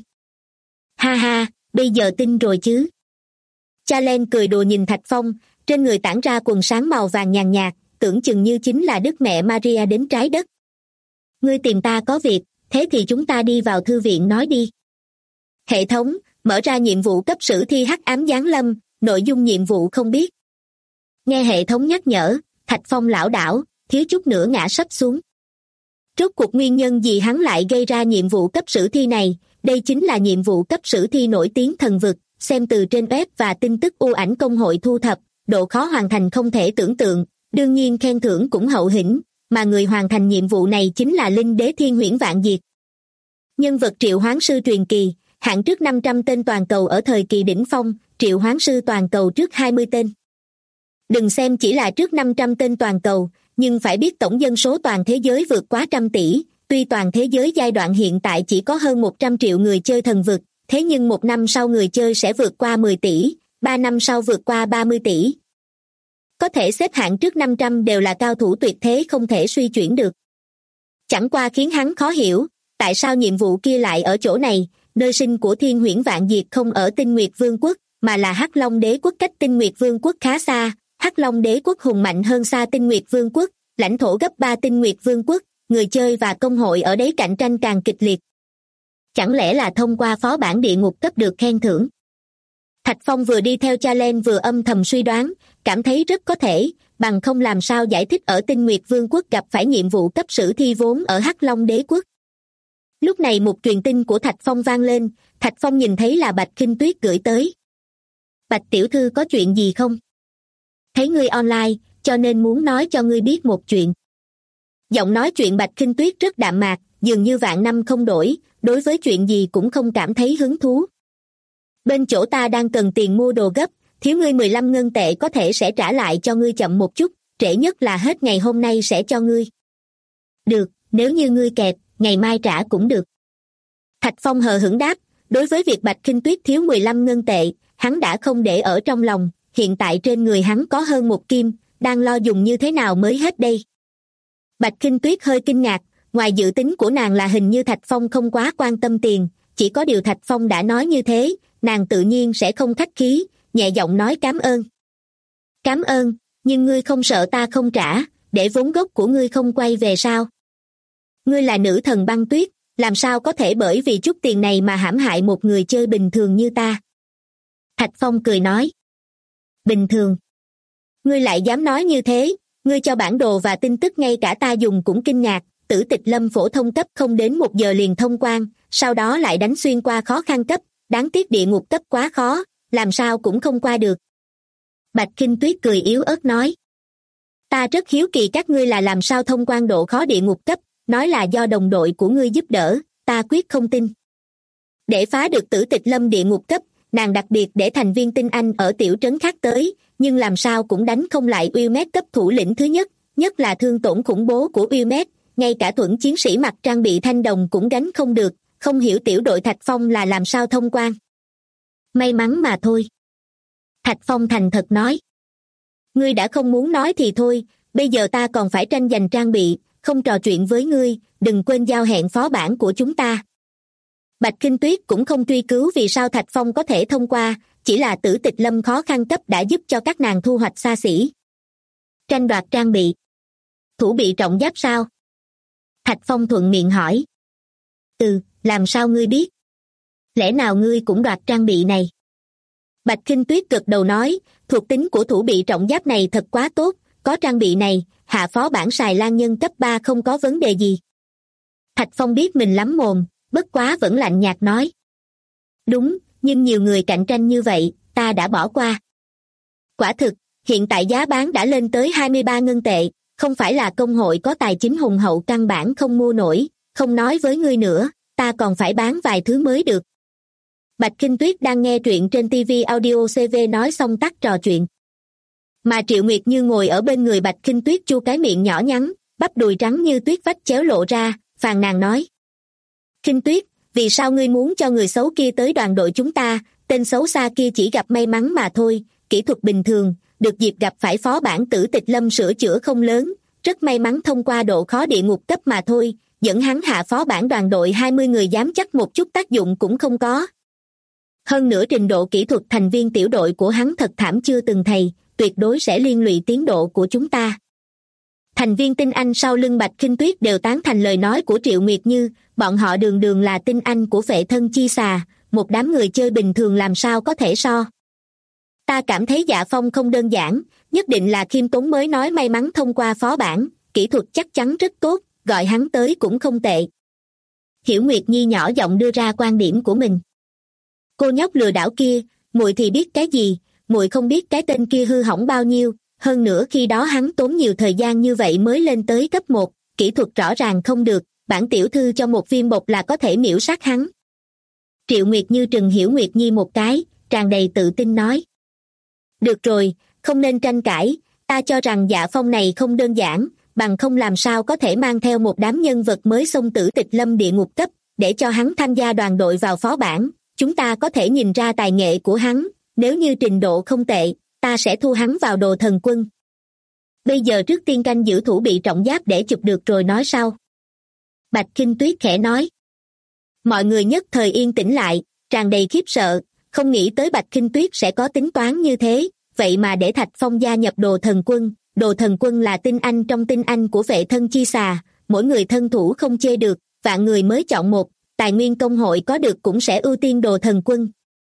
Ha ha, bây giờ tin rồi chứ. Chalen cười đùa nhìn Thạch Phong, trên người tản ra quần sáng màu vàng nhàn nhạt, tưởng chừng như chính là Đức Mẹ Maria đến trái đất. Ngươi tìm ta có việc, thế thì chúng ta đi vào thư viện nói đi. Hệ thống, mở ra nhiệm vụ cấp sử thi hắc ám giáng lâm, nội dung nhiệm vụ không biết. Nghe hệ thống nhắc nhở, Thạch Phong lảo đảo, thiếu chút nữa ngã sấp xuống. Rốt cuộc nguyên nhân gì hắn lại gây ra nhiệm vụ cấp sử thi này, đây chính là nhiệm vụ cấp sử thi nổi tiếng thần vực, xem từ trên web và tin tức u ảnh công hội thu thập, độ khó hoàn thành không thể tưởng tượng, đương nhiên khen thưởng cũng hậu hĩnh, mà người hoàn thành nhiệm vụ này chính là Linh Đế Thiên Huyễn Vạn Diệt. Nhân vật triệu hoán sư truyền kỳ, hạng trước 500 tên toàn cầu ở thời kỳ đỉnh phong, triệu hoán sư toàn cầu trước 20 tên. Đừng xem chỉ là trước 500 tên toàn cầu, nhưng phải biết tổng dân số toàn thế giới vượt quá 100 tỷ, tuy toàn thế giới giai đoạn hiện tại chỉ có hơn 100 triệu người chơi thần vực, thế nhưng 1 năm sau người chơi sẽ vượt qua 10 tỷ, 3 năm sau vượt qua 30 tỷ. Có thể xếp hạng trước 500 đều là cao thủ tuyệt thế không thể suy chuyển được. Chẳng qua khiến hắn khó hiểu, tại sao nhiệm vụ kia lại ở chỗ này, nơi sinh của Thiên Huyễn Vạn Diệt không ở Tinh Nguyệt Vương quốc, mà là Hắc Long Đế quốc cách Tinh Nguyệt Vương quốc khá xa, Hắc Long Đế quốc hùng mạnh hơn xa Tinh Nguyệt Vương quốc, lãnh thổ gấp 3 Tinh Nguyệt Vương quốc, người chơi và công hội ở đấy cạnh tranh càng kịch liệt. Chẳng lẽ là thông qua phó bản địa ngục cấp được khen thưởng? Thạch Phong vừa đi theo Chalen vừa âm thầm suy đoán, cảm thấy rất có thể, bằng không làm sao giải thích ở Tinh Nguyệt Vương quốc gặp phải nhiệm vụ cấp sử thi vốn ở Hắc Long Đế quốc. Lúc này một truyền tin của Thạch Phong vang lên, Thạch Phong nhìn thấy là Bạch Khinh Tuyết gửi tới. Bạch tiểu thư có chuyện gì không? Thấy ngươi online, cho nên muốn nói cho ngươi biết một chuyện. Giọng nói chuyện Bạch Khinh Tuyết rất đạm mạc, dường như vạn năm không đổi, đối với chuyện gì cũng không cảm thấy hứng thú. Bên chỗ ta đang cần tiền mua đồ gấp, thiếu ngươi 15 ngân tệ có thể sẽ trả lại cho ngươi chậm một chút, trễ nhất là hết ngày hôm nay sẽ cho ngươi. Được, nếu như ngươi kẹt, ngày mai trả cũng được. Thạch Phong hờ hững đáp, đối với việc Bạch Khinh Tuyết thiếu 15 ngân tệ, hắn đã không để ở trong lòng, hiện tại trên người hắn có hơn 1 kim, đang lo dùng như thế nào mới hết đây. Bạch Khinh Tuyết hơi kinh ngạc, ngoài dự tính của nàng là hình như Thạch Phong không quá quan tâm tiền, chỉ có điều Thạch Phong đã nói như thế, nàng tự nhiên sẽ không khách khí, nhẹ giọng nói cảm ơn. Cảm ơn, nhưng ngươi không sợ ta không trả, để vốn gốc của ngươi không quay về sao? Ngươi là nữ thần băng tuyết, làm sao có thể bởi vì chút tiền này mà hãm hại một người chơi bình thường như ta? Thạch Phong cười nói. Bình thường? Ngươi lại dám nói như thế, ngươi cho bản đồ và tin tức ngay cả ta dùng cũng kinh ngạc, Tử Tịch Lâm phổ thông cấp không đến 1 giờ liền thông quan, sau đó lại đánh xuyên qua khó khăn cấp, đáng tiếc địa ngục cấp quá khó, làm sao cũng không qua được. Bạch Khinh Tuyết cười yếu ớt nói. Ta rất hiếu kỳ các ngươi là làm sao thông quan độ khó địa ngục cấp, nói là do đồng đội của ngươi giúp đỡ, ta quyết không tin. Để phá được Tử Tịch Lâm địa ngục cấp, nàng đặc biệt để thành viên tinh anh ở tiểu trấn khác tới, nhưng làm sao cũng đánh không lại Uymed cấp thủ lĩnh thứ nhất, nhất là thương tổn khủng bố của Uymed, ngay cả thuẫn chiến sĩ mặc trang bị thanh đồng cũng gánh không được, không hiểu tiểu đội Thạch Phong là làm sao thông quan. May mắn mà thôi. Thạch Phong thành thật nói. Ngươi đã không muốn nói thì thôi, bây giờ ta còn phải tranh giành trang bị, không trò chuyện với ngươi, đừng quên giao hẹn phó bản của chúng ta. Bạch Khinh Tuyết cũng không truy cứu vì sao Thạch Phong có thể thông qua, chỉ là Tử Tịch Lâm khó khăn cấp đã giúp cho các nàng thu hoạch xa xỉ. Tranh đoạt trang bị. Thủ bị trọng giáp sao? Thạch Phong thuận miệng hỏi. Làm sao ngươi biết? Lẽ nào ngươi cũng đoạt trang bị này? Bạch Khinh Tuyết gật đầu nói, thuộc tính của thủ bị trọng giáp này thật quá tốt, có trang bị này, hạ phó bản xài lan nhân cấp 3 không có vấn đề gì. Thạch Phong biết mình lắm mồm, bất quá vẫn lạnh nhạt nói. Đúng, nhưng nhiều người cạnh tranh như vậy, ta đã bỏ qua. Quả thực, hiện tại giá bán đã lên tới 23 ngân tệ, không phải là công hội có tài chính hùng hậu căn bản không mua nổi, không nói với ngươi nữa, ta còn phải bán vài thứ mới được. Bạch Khinh Tuyết đang nghe truyện trên TV Audio CV nói xong tắt trò chuyện. Mà Triệu Nguyệt Như ngồi ở bên người Bạch Khinh Tuyết chu cái miệng nhỏ nhắn, bắp đùi trắng như tuyết vách chéo lộ ra, phàn nàn nói. Khinh Tuyết, vì sao ngươi muốn cho người xấu kia tới đoàn đội chúng ta, tên xấu xa kia chỉ gặp may mắn mà thôi, kỹ thuật bình thường, được dịp gặp phải phó bản Tử Tịch Lâm sửa chữa không lớn, rất may mắn thông qua độ khó địa ngục cấp mà thôi, dẫn hắn hạ phó bản đoàn đội 20 người dám chắc một chút tác dụng cũng không có. Hơn nữa trình độ kỹ thuật thành viên tiểu đội của hắn thật thảm chưa từng thầy, tuyệt đối sẽ liên lụy tiến độ của chúng ta. Thành viên tinh anh sau lưng Bạch Khinh Tuyết đều tán thành lời nói của Triệu Nguyệt Như, bọn họ đường đường là tinh anh của Phệ Thân Chi Xà, một đám người chơi bình thường làm sao có thể so. Ta cảm thấy Dạ Phong không đơn giản, nhất định là khiêm tốn mới nói may mắn thông qua phó bản, kỹ thuật chắc chắn rất tốt, gọi hắn tới cũng không tệ. Hiểu Nguyệt Nhi nhỏ giọng đưa ra quan điểm của mình. Cô nhóc lừa đảo kia, muội thì biết cái gì, muội không biết cái tên kia hư hỏng bao nhiêu, hơn nữa khi đó hắn tốn nhiều thời gian như vậy mới lên tới cấp 1, kỹ thuật rõ ràng không được, bản tiểu thư cho một viên bột là có thể miễu sát hắn. Triệu Nguyệt Như trừng Hiểu Nguyệt Nhi một cái, tràn đầy tự tin nói. Được rồi, không nên tranh cãi, ta cho rằng Dạ Phong này không đơn giản, bằng không làm sao có thể mang theo một đám nhân vật mới xông Tử Tịch Lâm địa ngục cấp, để cho hắn tham gia đoàn đội vào phó bản, chúng ta có thể nhìn ra tài nghệ của hắn, nếu như trình độ không tệ, ta sẽ thu hắn vào đồ thần quân. Bây giờ trước tiên canh giữ thủ bị trọng giáp để chụp được rồi nói sau. Bạch Khinh Tuyết khẽ nói. Mọi người nhất thời yên tĩnh lại, tràn đầy khiếp sợ, không nghĩ tới Bạch Khinh Tuyết sẽ có tính toán như thế, vậy mà để Thạch Phong gia nhập đồ thần quân là tinh anh trong tinh anh của Phệ Thân Chi Xà, mỗi người thân thủ không chê được, vạn người mới chọn một, tài nguyên công hội có được cũng sẽ ưu tiên đồ thần quân.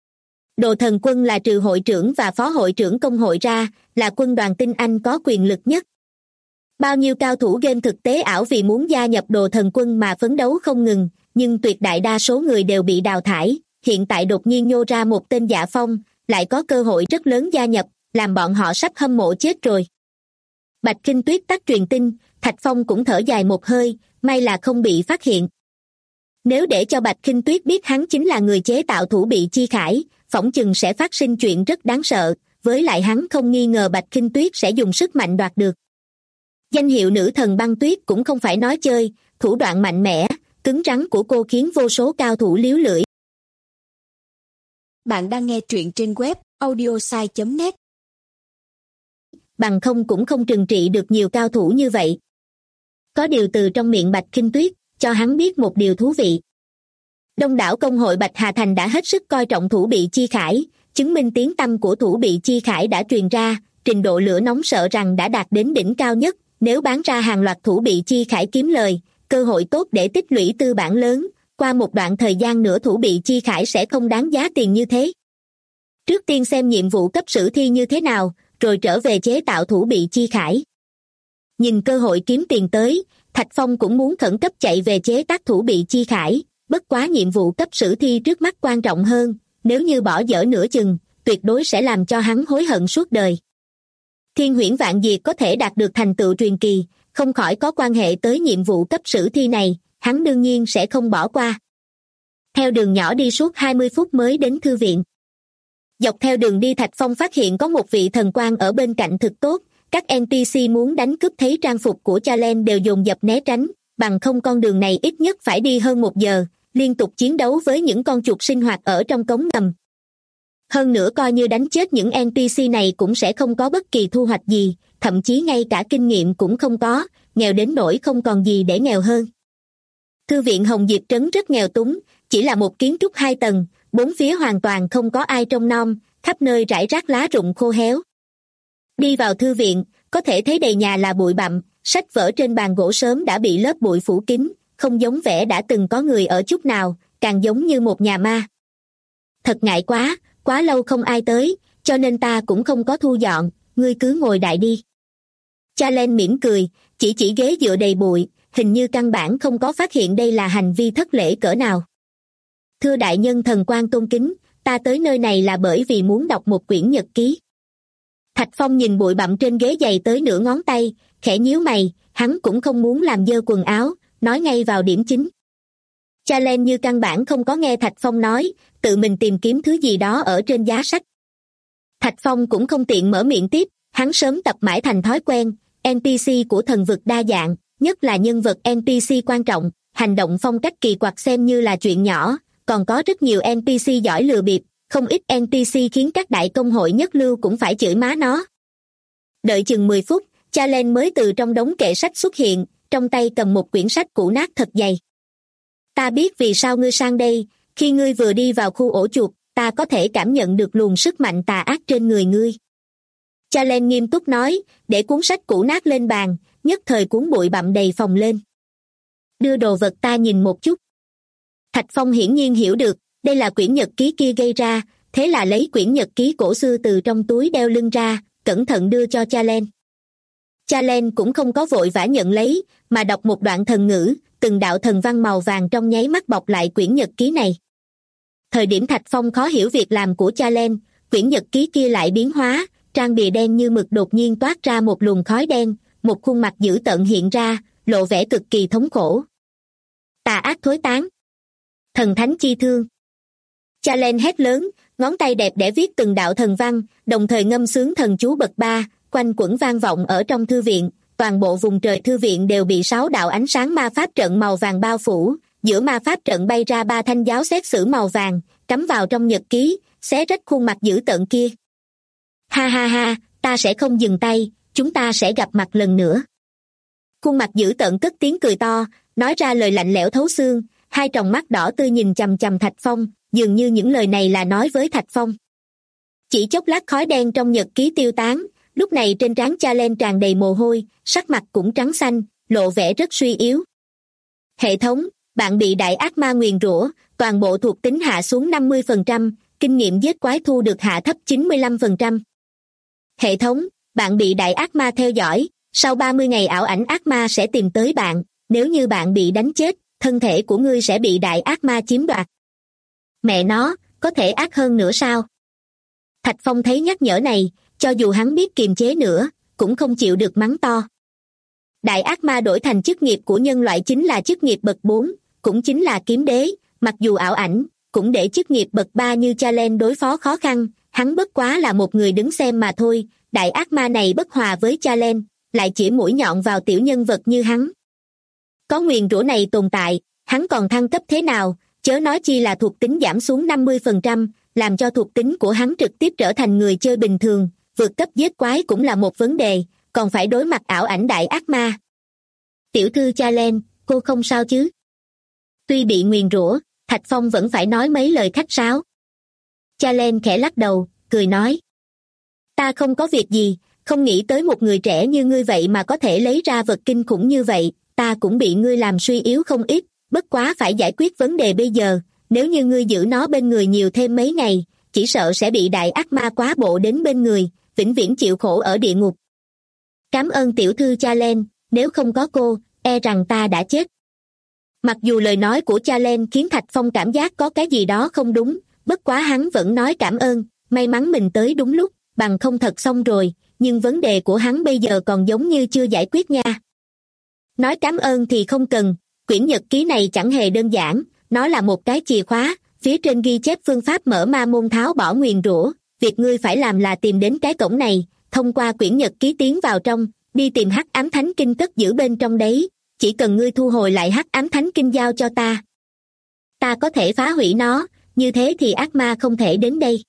Đồ thần quân là trừ hội trưởng và phó hội trưởng công hội ra, là quân đoàn tinh anh có quyền lực nhất. Bao nhiêu cao thủ game thực tế ảo vì muốn gia nhập đồ thần quân mà phấn đấu không ngừng, nhưng tuyệt đại đa số người đều bị đào thải, hiện tại đột nhiên nhô ra một tên Dạ Phong, lại có cơ hội rất lớn gia nhập, làm bọn họ sắp hâm mộ chết rồi. Bạch Kinh Tuyết tắt truyền tin, Thạch Phong cũng thở dài một hơi, may là không bị phát hiện. Nếu để cho Bạch Kinh Tuyết biết hắn chính là người chế tạo Thủ Bị Chi Khải, phỏng chừng sẽ phát sinh chuyện rất đáng sợ, với lại hắn không nghi ngờ Bạch Kinh Tuyết sẽ dùng sức mạnh đoạt được. Danh hiệu nữ thần băng tuyết cũng không phải nói chơi, thủ đoạn mạnh mẽ, cứng rắn của cô khiến vô số cao thủ líu lưỡi. Bạn đang nghe truyện trên web audiosai.net. Bằng không cũng không trừng trị được nhiều cao thủ như vậy. Có điều từ trong miệng Bạch Kinh Tuyết, cho hắn biết một điều thú vị. Đông đảo công hội Bạch Hà Thành đã hết sức coi trọng Thủ Bị Chi Khải, chứng minh tiếng tăm của Thủ Bị Chi Khải đã truyền ra, trình độ lửa nóng sợ rằng đã đạt đến đỉnh cao nhất, nếu bán ra hàng loạt Thủ Bị Chi Khải kiếm lời, cơ hội tốt để tích lũy tư bản lớn, qua một đoạn thời gian nữa Thủ Bị Chi Khải sẽ không đáng giá tiền như thế. Trước tiên xem nhiệm vụ cấp sử thi như thế nào, rồi trở về chế tạo Thủ Bị Chi Khải. Nhìn cơ hội kiếm tiền tới, Thạch Phong cũng muốn khẩn cấp chạy về chế tác Thủ Bị Chi Khải, bất quá nhiệm vụ cấp sử thi trước mắt quan trọng hơn, nếu như bỏ dở nửa chừng, tuyệt đối sẽ làm cho hắn hối hận suốt đời. Thiên Huyễn Vạn Diệt có thể đạt được thành tựu truyền kỳ, không khỏi có quan hệ tới nhiệm vụ cấp sử thi này, hắn đương nhiên sẽ không bỏ qua. Theo đường nhỏ đi suốt 20 phút mới đến thư viện. Dọc theo đường đi Thạch Phong phát hiện có một vị thần quan ở bên cạnh thực tốt, các NPC muốn đánh cướp thấy trang phục của Chalen đều dồn dập né tránh, bằng không con đường này ít nhất phải đi hơn 1 giờ, liên tục chiến đấu với những con chuột sinh hoạt ở trong cống ngầm. Hơn nữa coi như đánh chết những NPC này cũng sẽ không có bất kỳ thu hoạch gì, thậm chí ngay cả kinh nghiệm cũng không có, nghèo đến nỗi không còn gì để nghèo hơn. Thư viện Hồng Diệp Trấn rất nghèo túng, chỉ là một kiến trúc 2 tầng, 4 phía hoàn toàn không có ai trông nom, khắp nơi rải rác lá rụng khô héo. Đi vào thư viện, có thể thấy đầy nhà là bụi bặm, sách vở trên bàn gỗ sớm đã bị lớp bụi phủ kín, không giống vẻ đã từng có người ở chút nào, càng giống như một nhà ma. Thật ngại quá lâu không ai tới, cho nên ta cũng không có thu dọn, ngươi cứ ngồi đại đi. Chalen mỉm cười, chỉ ghế dựa đầy bụi, hình như căn bản không có phát hiện đây là hành vi thất lễ cỡ nào. Thưa đại nhân thần quan tôn kính, ta tới nơi này là bởi vì muốn đọc một quyển nhật ký. Thạch Phong nhìn bụi bặm trên ghế dày tới nửa ngón tay, khẽ nhíu mày, hắn cũng không muốn làm dơ quần áo, nói ngay vào điểm chính. Chalen như căn bản không có nghe Thạch Phong nói, tự mình tìm kiếm thứ gì đó ở trên giá sách. Thạch Phong cũng không tiện mở miệng tiếp, hắn sớm tập mãi thành thói quen, NPC của thần vực đa dạng, nhất là nhân vật NPC quan trọng, hành động phong cách kỳ quặc xem như là chuyện nhỏ, còn có rất nhiều NPC giỏi lừa bịp, không ít NPC khiến các đại công hội nhất lưu cũng phải chửi má nó. Đợi chừng 10 phút, Chalen mới từ trong đống kệ sách xuất hiện, trong tay cầm một quyển sách cũ nát thật dày. Ta biết vì sao ngươi sang đây, khi ngươi vừa đi vào khu ổ chuột, ta có thể cảm nhận được luồng sức mạnh tà ác trên người ngươi. Chalen nghiêm túc nói, để cuốn sách cũ nát lên bàn, nhất thời cuốn bụi bặm đầy phòng lên. Đưa đồ vật ta nhìn một chút. Thạch Phong hiển nhiên hiểu được, đây là quyển nhật ký kia gây ra, thế là lấy quyển nhật ký cổ xưa từ trong túi đeo lưng ra, cẩn thận đưa cho Chalen. Chalen cũng không có vội vã nhận lấy, mà đọc một đoạn thần ngữ, từng đạo thần văn màu vàng trong nháy mắt bọc lại quyển nhật ký này. Thời điểm Thạch Phong khó hiểu việc làm của Chalen, quyển nhật ký kia lại biến hóa, trang bìa đen như mực đột nhiên toát ra một luồng khói đen, một khuôn mặt dữ tợn hiện ra, lộ vẻ cực kỳ thống khổ. Tà ác thối tán. Thần thánh chi thương. Chalen hét lớn, ngón tay đẹp đẽ viết từng đạo thần văn, đồng thời ngâm sướng thần chú bậc 3, quanh quẩn vang vọng ở trong thư viện, toàn bộ vùng trời thư viện đều bị 6 đạo ánh sáng ma pháp trận màu vàng bao phủ, giữa ma pháp trận bay ra 3 thanh giáo xét xử màu vàng, cắm vào trong nhật ký, xé rách khuôn mặt dữ tợn kia. Ha ha ha, ta sẽ không dừng tay, chúng ta sẽ gặp mặt lần nữa. Khuôn mặt dữ tợn cất tiếng cười to, nói ra lời lạnh lẽo thấu xương, hai tròng mắt đỏ tươi nhìn chằm chằm Thạch Phong, dường như những lời này là nói với Thạch Phong. Chỉ chốc lát khói đen trong nhật ký tiêu tán, lúc này trên trán Chalen tràn đầy mồ hôi, sắc mặt cũng trắng xanh, lộ vẻ rất suy yếu. Hệ thống, bạn bị đại ác ma nguyền rủa, toàn bộ thuộc tính hạ xuống 50%, kinh nghiệm giết quái thu được hạ thấp 95%. Hệ thống, bạn bị đại ác ma theo dõi, sau 30 ngày ảo ảnh ác ma sẽ tìm tới bạn, nếu như bạn bị đánh chết, thân thể của ngươi sẽ bị đại ác ma chiếm đoạt. Mẹ nó, có thể ác hơn nữa sao? Thạch Phong thấy nhắc nhở này, cho dù hắn biết kiềm chế nữa, cũng không chịu được mắng to. Đại ác ma đổi thành chức nghiệp của nhân loại chính là chức nghiệp bậc 4, cũng chính là kiếm đế, mặc dù ảo ảnh, cũng để chức nghiệp bậc 3 như Chalen đối phó khó khăn, hắn bất quá là một người đứng xem mà thôi, đại ác ma này bất hòa với Chalen, lại chỉ mũi nhọn vào tiểu nhân vật như hắn. Có nguyền rủa này tồn tại, hắn còn thăng cấp thế nào, chớ nói chi là thuộc tính giảm xuống 50%, làm cho thuộc tính của hắn trực tiếp trở thành người chơi bình thường, vượt cấp giết quái cũng là một vấn đề, còn phải đối mặt ảo ảnh đại ác ma. Tiểu thư Chalen, cô không sao chứ? Tuy bị nguyền rủa, Thạch Phong vẫn phải nói mấy lời khách sáo. Chalen khẽ lắc đầu, cười nói. Ta không có việc gì, không nghĩ tới một người trẻ như ngươi vậy mà có thể lấy ra vật kinh khủng như vậy, ta cũng bị ngươi làm suy yếu không ít, bất quá phải giải quyết vấn đề bây giờ, nếu như ngươi giữ nó bên người nhiều thêm mấy ngày, chỉ sợ sẽ bị đại ác ma quá bộ đến bên người, vĩnh viễn chịu khổ ở địa ngục. Cảm ơn tiểu thư Chalen, nếu không có cô, e rằng ta đã chết. Mặc dù lời nói của Chalen khiến Thạch Phong cảm giác có cái gì đó không đúng, bất quá hắn vẫn nói cảm ơn, may mắn mình tới đúng lúc, bằng không thật xong rồi, nhưng vấn đề của hắn bây giờ còn giống như chưa giải quyết nha. Nói cảm ơn thì không cần, quyển nhật ký này chẳng hề đơn giản, nó là một cái chìa khóa, phía trên ghi chép phương pháp mở ma môn tháo bỏ nguyền rủa, việc ngươi phải làm là tìm đến cái cổng này, thông qua quyển nhật ký tiến vào trong, đi tìm hắc ám thánh kinh cất giữ bên trong đấy, chỉ cần ngươi thu hồi lại hắc ám thánh kinh giao cho ta. Ta có thể phá hủy nó, như thế thì ác ma không thể đến đây.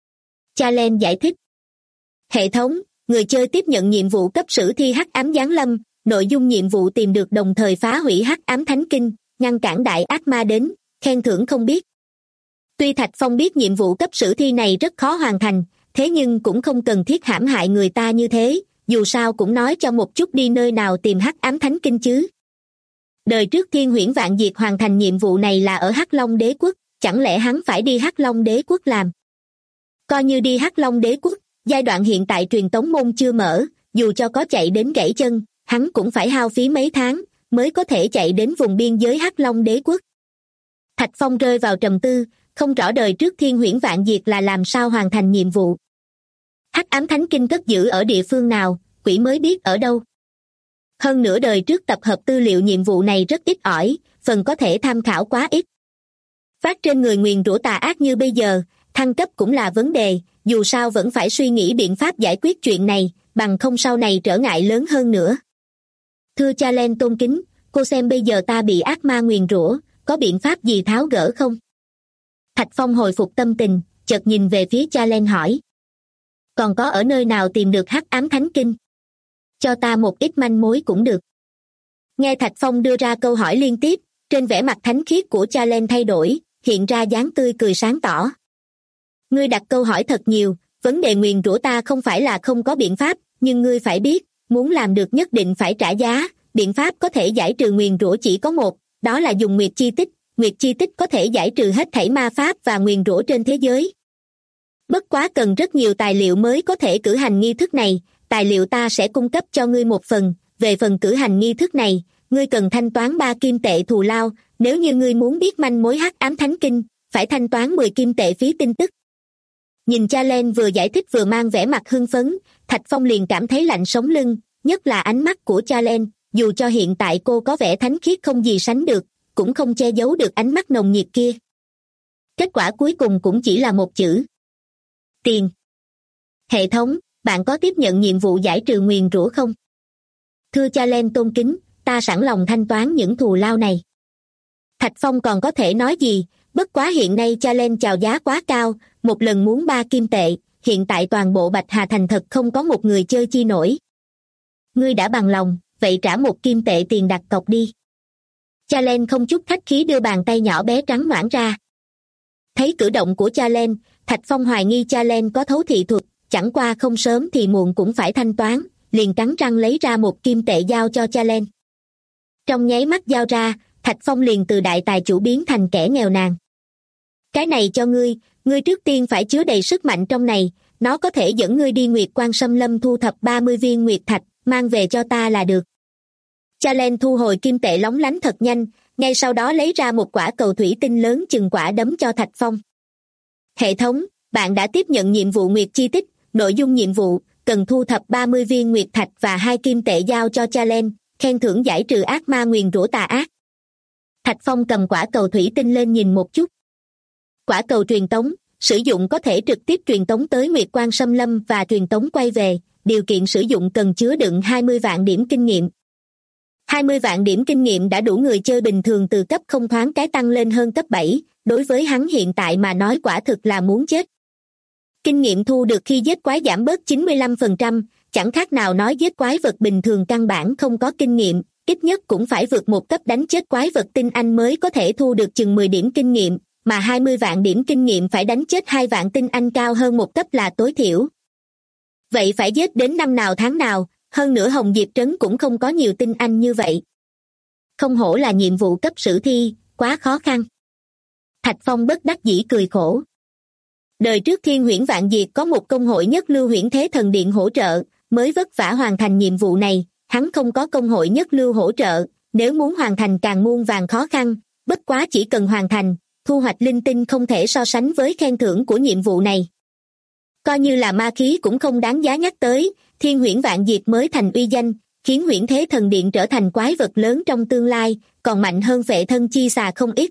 Chalen giải thích. Hệ thống, người chơi tiếp nhận nhiệm vụ cấp sử thi hắc ám giáng lâm, nội dung nhiệm vụ tìm được đồng thời phá hủy hắc ám thánh kinh, ngăn cản đại ác ma đến, khen thưởng không biết. Tuy Thạch Phong biết nhiệm vụ cấp sử thi này rất khó hoàn thành, thế nhưng cũng không cần thiết hãm hại người ta như thế, dù sao cũng nói cho một chút đi nơi nào tìm hắc ám thánh kinh chứ. Đời trước Thiên Huyễn Vạn Diệt hoàn thành nhiệm vụ này là ở Hắc Long Đế Quốc, chẳng lẽ hắn phải đi Hắc Long Đế Quốc làm? Coi như đi Hắc Long Đế Quốc, giai đoạn hiện tại truyền tống môn chưa mở, dù cho có chạy đến gãy chân, hắn cũng phải hao phí mấy tháng, mới có thể chạy đến vùng biên giới Hắc Long Đế Quốc. Thạch Phong rơi vào trầm tư, không rõ đời trước Thiên Huyễn Vạn Diệt là làm sao hoàn thành nhiệm vụ. Hắc ám thánh kinh cất giữ ở địa phương nào, quỷ mới biết ở đâu. Hơn nữa đời trước tập hợp tư liệu nhiệm vụ này rất ít ỏi, phần có thể tham khảo quá ít. Phát trên người nguyền rủa tà ác như bây giờ, thăng cấp cũng là vấn đề, dù sao vẫn phải suy nghĩ biện pháp giải quyết chuyện này, bằng không sau này trở ngại lớn hơn nữa. Thưa Chalen tôn kính, cô xem bây giờ ta bị ác ma nguyền rủa, có biện pháp gì tháo gỡ không? Thạch Phong hồi phục tâm tình, chợt nhìn về phía Chalen hỏi. Còn có ở nơi nào tìm được hắc ám thánh kinh? Cho ta một ít manh mối cũng được. Nghe Thạch Phong đưa ra câu hỏi liên tiếp, trên vẻ mặt thánh khiết của Chalen thay đổi, hiện ra dáng tươi cười sáng tỏ. Ngươi đặt câu hỏi thật nhiều, vấn đề nguyền rủa ta không phải là không có biện pháp, nhưng ngươi phải biết, muốn làm được nhất định phải trả giá, biện pháp có thể giải trừ nguyền rủa chỉ có một, đó là dùng nguyệt chi tích, nguyệt chi tích có thể giải trừ hết thảy ma pháp và nguyền rủa trên thế giới. Bất quá cần rất nhiều tài liệu mới có thể cử hành nghi thức này, tài liệu ta sẽ cung cấp cho ngươi một phần, về phần cử hành nghi thức này, ngươi cần thanh toán 3 kim tệ thù lao, nếu như ngươi muốn biết manh mối hắc ám thánh kinh, phải thanh toán 10 kim tệ phí tin tức. Nhìn Chalen vừa giải thích vừa mang vẻ mặt hưng phấn, Thạch Phong liền cảm thấy lạnh sống lưng, nhất là ánh mắt của Chalen, dù cho hiện tại cô có vẻ thánh khiết không gì sánh được, cũng không che giấu được ánh mắt nồng nhiệt kia. Kết quả cuối cùng cũng chỉ là một chữ. Tiền. Hệ thống, bạn có tiếp nhận nhiệm vụ giải trừ nguyền rủa không? Thưa Chalen tôn kính, ta sẵn lòng thanh toán những thù lao này. Thạch Phong còn có thể nói gì, bất quá hiện nay Chalen chào giá quá cao, một lần muốn 3 kim tệ, hiện tại toàn bộ Bạch Hà Thành thật không có một người chơi chi nổi. Ngươi đã bằng lòng, vậy trả 1 kim tệ tiền đặt cọc đi. Chalen không chút khách khí đưa bàn tay nhỏ bé trắng nõn ra. Thấy cử động của Chalen, Thạch Phong hoài nghi Chalen có thấu thị thuật, chẳng qua không sớm thì muộn cũng phải thanh toán, liền cắn răng lấy ra 1 kim tệ giao cho Chalen. Trong nháy mắt giao ra, Thạch Phong liền từ đại tài chủ biến thành kẻ nghèo nàn. Cái này cho ngươi, ngươi trước tiên phải chứa đầy sức mạnh trong này, nó có thể dẫn ngươi đi Nguyệt Quan Xâm Lâm thu thập 30 viên nguyệt thạch, mang về cho ta là được. Chalen thu hồi kim tệ lóng lánh thật nhanh, ngay sau đó lấy ra một quả cầu thủy tinh lớn chừng quả đấm cho Thạch Phong. Hệ thống, bạn đã tiếp nhận nhiệm vụ Nguyệt Chi Tích, nội dung nhiệm vụ, cần thu thập 30 viên Nguyệt Thạch và 2 kim tệ giao cho Chalen, khen thưởng giải trừ ác ma nguyền rủa tà ác. Thạch Phong cầm quả cầu thủy tinh lên nhìn một chút. Quả cầu truyền tống, sử dụng có thể trực tiếp truyền tống tới Nguyệt Quang Xâm Lâm và truyền tống quay về, điều kiện sử dụng cần chứa đựng 20 vạn điểm kinh nghiệm. 20 vạn điểm kinh nghiệm đã đủ người chơi bình thường từ cấp không thoáng cái tăng lên hơn cấp 7, đối với hắn hiện tại mà nói quả thực là muốn chết. Kinh nghiệm thu được khi giết quái giảm bớt 95%, chẳng khác nào nói giết quái vật bình thường căn bản không có kinh nghiệm, ít nhất cũng phải vượt một cấp đánh chết quái vật tinh anh mới có thể thu được chừng 10 điểm kinh nghiệm, mà 20 vạn điểm kinh nghiệm phải đánh chết 2 vạn tinh anh cao hơn một cấp là tối thiểu. Vậy phải giết đến năm nào tháng nào, hơn nữa Hồng Diệp Trấn cũng không có nhiều tinh anh như vậy. Không hổ là nhiệm vụ cấp sử thi, quá khó khăn. Thạch Phong bất đắc dĩ cười khổ. Đời trước Thiên Huyễn Vạn Diệt có một công hội nhất lưu Huyễn Thế Thần Điện hỗ trợ, mới vất vả hoàn thành nhiệm vụ này, hắn không có công hội nhất lưu hỗ trợ, nếu muốn hoàn thành càng muôn vàn khó khăn, bất quá chỉ cần hoàn thành, thu hoạch linh tinh không thể so sánh với khen thưởng của nhiệm vụ này. Coi như là ma khí cũng không đáng giá nhắc tới, Thiên Huyễn Vạn Diệt mới thành uy danh, khiến Huyễn Thế Thần Điện trở thành quái vật lớn trong tương lai, còn mạnh hơn Phệ Thân Chi Xà không ít.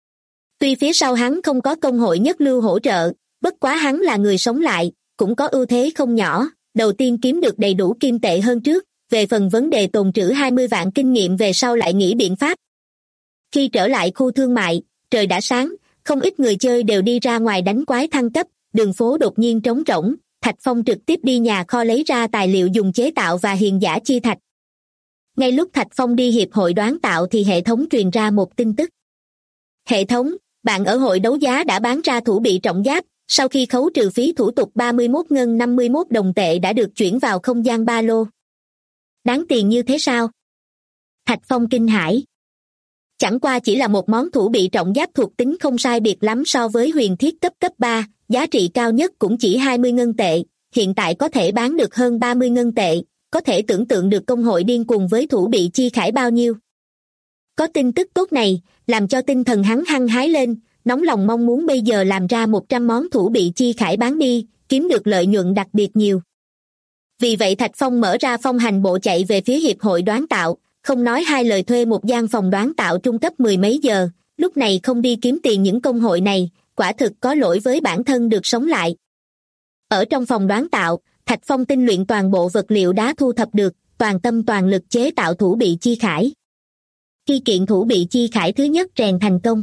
Tuy phía sau hắn không có công hội nhất lưu hỗ trợ, bất quá hắn là người sống lại, cũng có ưu thế không nhỏ, đầu tiên kiếm được đầy đủ kim tệ hơn trước, về phần vấn đề tồn trữ 20 vạn kinh nghiệm về sau lại nghĩ biện pháp. Khi trở lại khu thương mại, trời đã sáng, không ít người chơi đều đi ra ngoài đánh quái thăng cấp, đường phố đột nhiên trống rỗng, Thạch Phong trực tiếp đi nhà kho lấy ra tài liệu dùng chế tạo và hiền giả chi thạch. Ngay lúc Thạch Phong đi hiệp hội đoán tạo thì hệ thống truyền ra một tin tức. Hệ thống, bạn ở hội đấu giá đã bán ra thủ bị trọng giáp, sau khi khấu trừ phí thủ tục 31 ngân 51 đồng tệ đã được chuyển vào không gian ba lô. Đáng tiền như thế sao? Thạch Phong kinh hãi. Chẳng qua chỉ là một món thủ bị trọng giáp thuộc tính không sai biệt lắm so với huyền thiết cấp 3, giá trị cao nhất cũng chỉ 20 ngân tệ, hiện tại có thể bán được hơn 30 ngân tệ, có thể tưởng tượng được công hội điên cuồng với thủ bị chi khải bao nhiêu. Có tin tức tốt này, làm cho tinh thần hắn hăng hái lên, nóng lòng mong muốn bây giờ làm ra 100 món thủ bị chi khải bán đi, kiếm được lợi nhuận đặc biệt nhiều. Vì vậy Thạch Phong mở ra phong hành bộ chạy về phía hiệp hội đoán tạo, không nói hai lời thuê một gian phòng đoán tạo trung cấp 10 mấy giờ, lúc này không đi kiếm tiền những công hội này, quả thực có lỗi với bản thân được sống lại. Ở trong phòng đoán tạo, Thạch Phong tinh luyện toàn bộ vật liệu đá thu thập được, toàn tâm toàn lực chế tạo thủ bị chi khải. Khi kiện thủ bị chi khải thứ nhất rèn thành công.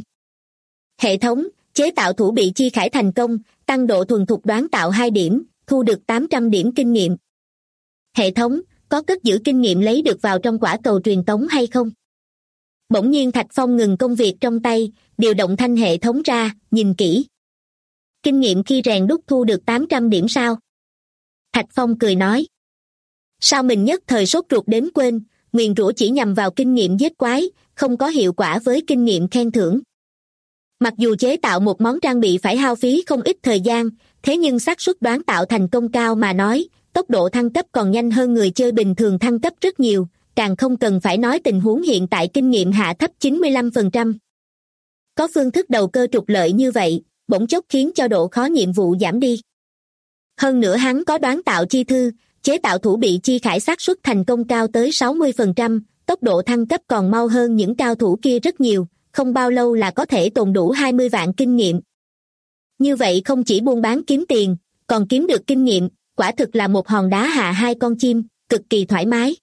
Hệ thống, chế tạo thủ bị chi khải thành công, tăng độ thuần thục đoán tạo 2 điểm, thu được 800 điểm kinh nghiệm. Hệ thống, có cất giữ kinh nghiệm lấy được vào trong quả cầu truyền tống hay không? Bỗng nhiên Thạch Phong ngừng công việc trong tay, điều động thanh hệ thống ra, nhìn kỹ. Kinh nghiệm khi rèn đúc thu được 800 điểm sao? Thạch Phong cười nói. Sao mình nhất thời sốt ruột đến quên, nguyền rủa chỉ nhằm vào kinh nghiệm giết quái, không có hiệu quả với kinh nghiệm khen thưởng. Mặc dù chế tạo một món trang bị phải hao phí không ít thời gian, thế nhưng xác suất đoán tạo thành công cao mà nói, tốc độ thăng cấp còn nhanh hơn người chơi bình thường thăng cấp rất nhiều, càng không cần phải nói tình huống hiện tại kinh nghiệm hạ thấp 95%. Có phương thức đầu cơ trục lợi như vậy, bỗng chốc khiến cho độ khó nhiệm vụ giảm đi. Hơn nữa hắn có đoán tạo chi thư, chế tạo thủ bị chi khải xác suất thành công cao tới 60%, tốc độ thăng cấp còn mau hơn những cao thủ kia rất nhiều, không bao lâu là có thể tồn đủ 20 vạn kinh nghiệm. Như vậy không chỉ buôn bán kiếm tiền, còn kiếm được kinh nghiệm, quả thực là một hòn đá hạ 2 con chim, cực kỳ thoải mái.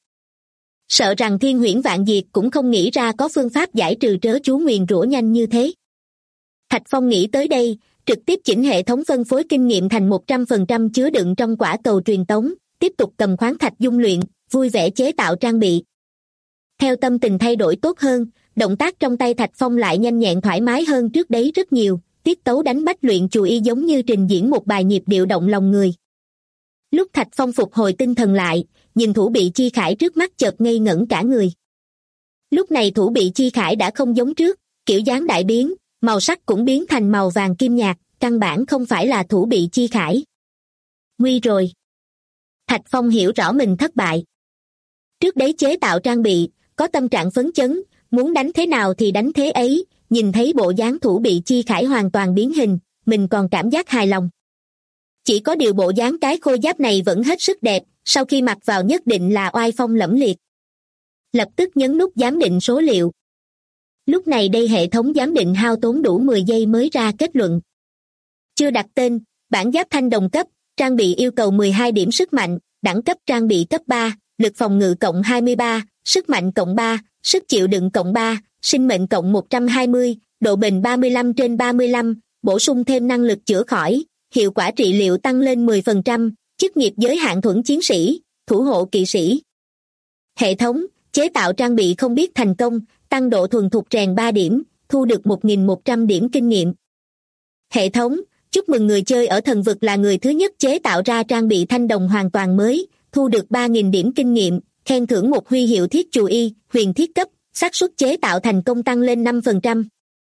Sợ rằng Thiên Huyễn Vạn Diệt cũng không nghĩ ra có phương pháp giải trừ trớ chú nguyền rủa nhanh như thế. Thạch Phong nghĩ tới đây, trực tiếp chỉnh hệ thống phân phối kinh nghiệm thành 100% chứa đựng trong quả cầu truyền tống, tiếp tục cầm khoáng thạch dung luyện, vui vẻ chế tạo trang bị. Theo tâm tình thay đổi tốt hơn, động tác trong tay Thạch Phong lại nhanh nhẹn thoải mái hơn trước đấy rất nhiều, tiết tấu đánh bách luyện chù y giống như trình diễn một bài nhịp điệu động lòng người. Lúc Thạch Phong phục hồi tinh thần lại, nhìn thủ bị chi khải trước mắt chợt ngây ngẩn cả người. Lúc này thủ bị chi khải đã không giống trước, kiểu dáng đại biến, màu sắc cũng biến thành màu vàng kim nhạt, căn bản không phải là thủ bị chi khải. Nguy rồi. Thạch Phong hiểu rõ mình thất bại. Trước đấy chế tạo trang bị, có tâm trạng phấn chấn, muốn đánh thế nào thì đánh thế ấy, nhìn thấy bộ dáng Thủ Bị Chi Khải hoàn toàn biến hình, mình còn cảm giác hài lòng. Chỉ có điều bộ dáng cái khôi giáp này vẫn hết sức đẹp, sau khi mặc vào nhất định là oai phong lẫm liệt. Lập tức nhấn nút giám định số liệu. Lúc này đây hệ thống giám định hao tốn đủ 10 giây mới ra kết luận. Chưa đặt tên, bản giáp thanh đồng cấp, trang bị yêu cầu 12 điểm sức mạnh, đẳng cấp trang bị cấp 3, lực phòng ngự cộng 23, sức mạnh cộng 3, sức chịu đựng cộng 3, sinh mệnh cộng 120, độ bền 35/35, bổ sung thêm năng lực chữa khỏi, hiệu quả trị liệu tăng lên 10%, chức nghiệp giới hạn thuẫn chiến sĩ, thủ hộ kỵ sĩ. Hệ thống, chế tạo trang bị không biết thành công, tăng độ thuần thục rèn 3 điểm, thu được 1.100 điểm kinh nghiệm. Hệ thống, chúc mừng người chơi ở thần vực là người thứ nhất chế tạo ra trang bị thanh đồng hoàn toàn mới, thu được 3.000 điểm kinh nghiệm, khen thưởng một huy hiệu thiết chù y, huyền thiết cấp, xác suất chế tạo thành công tăng lên 5%.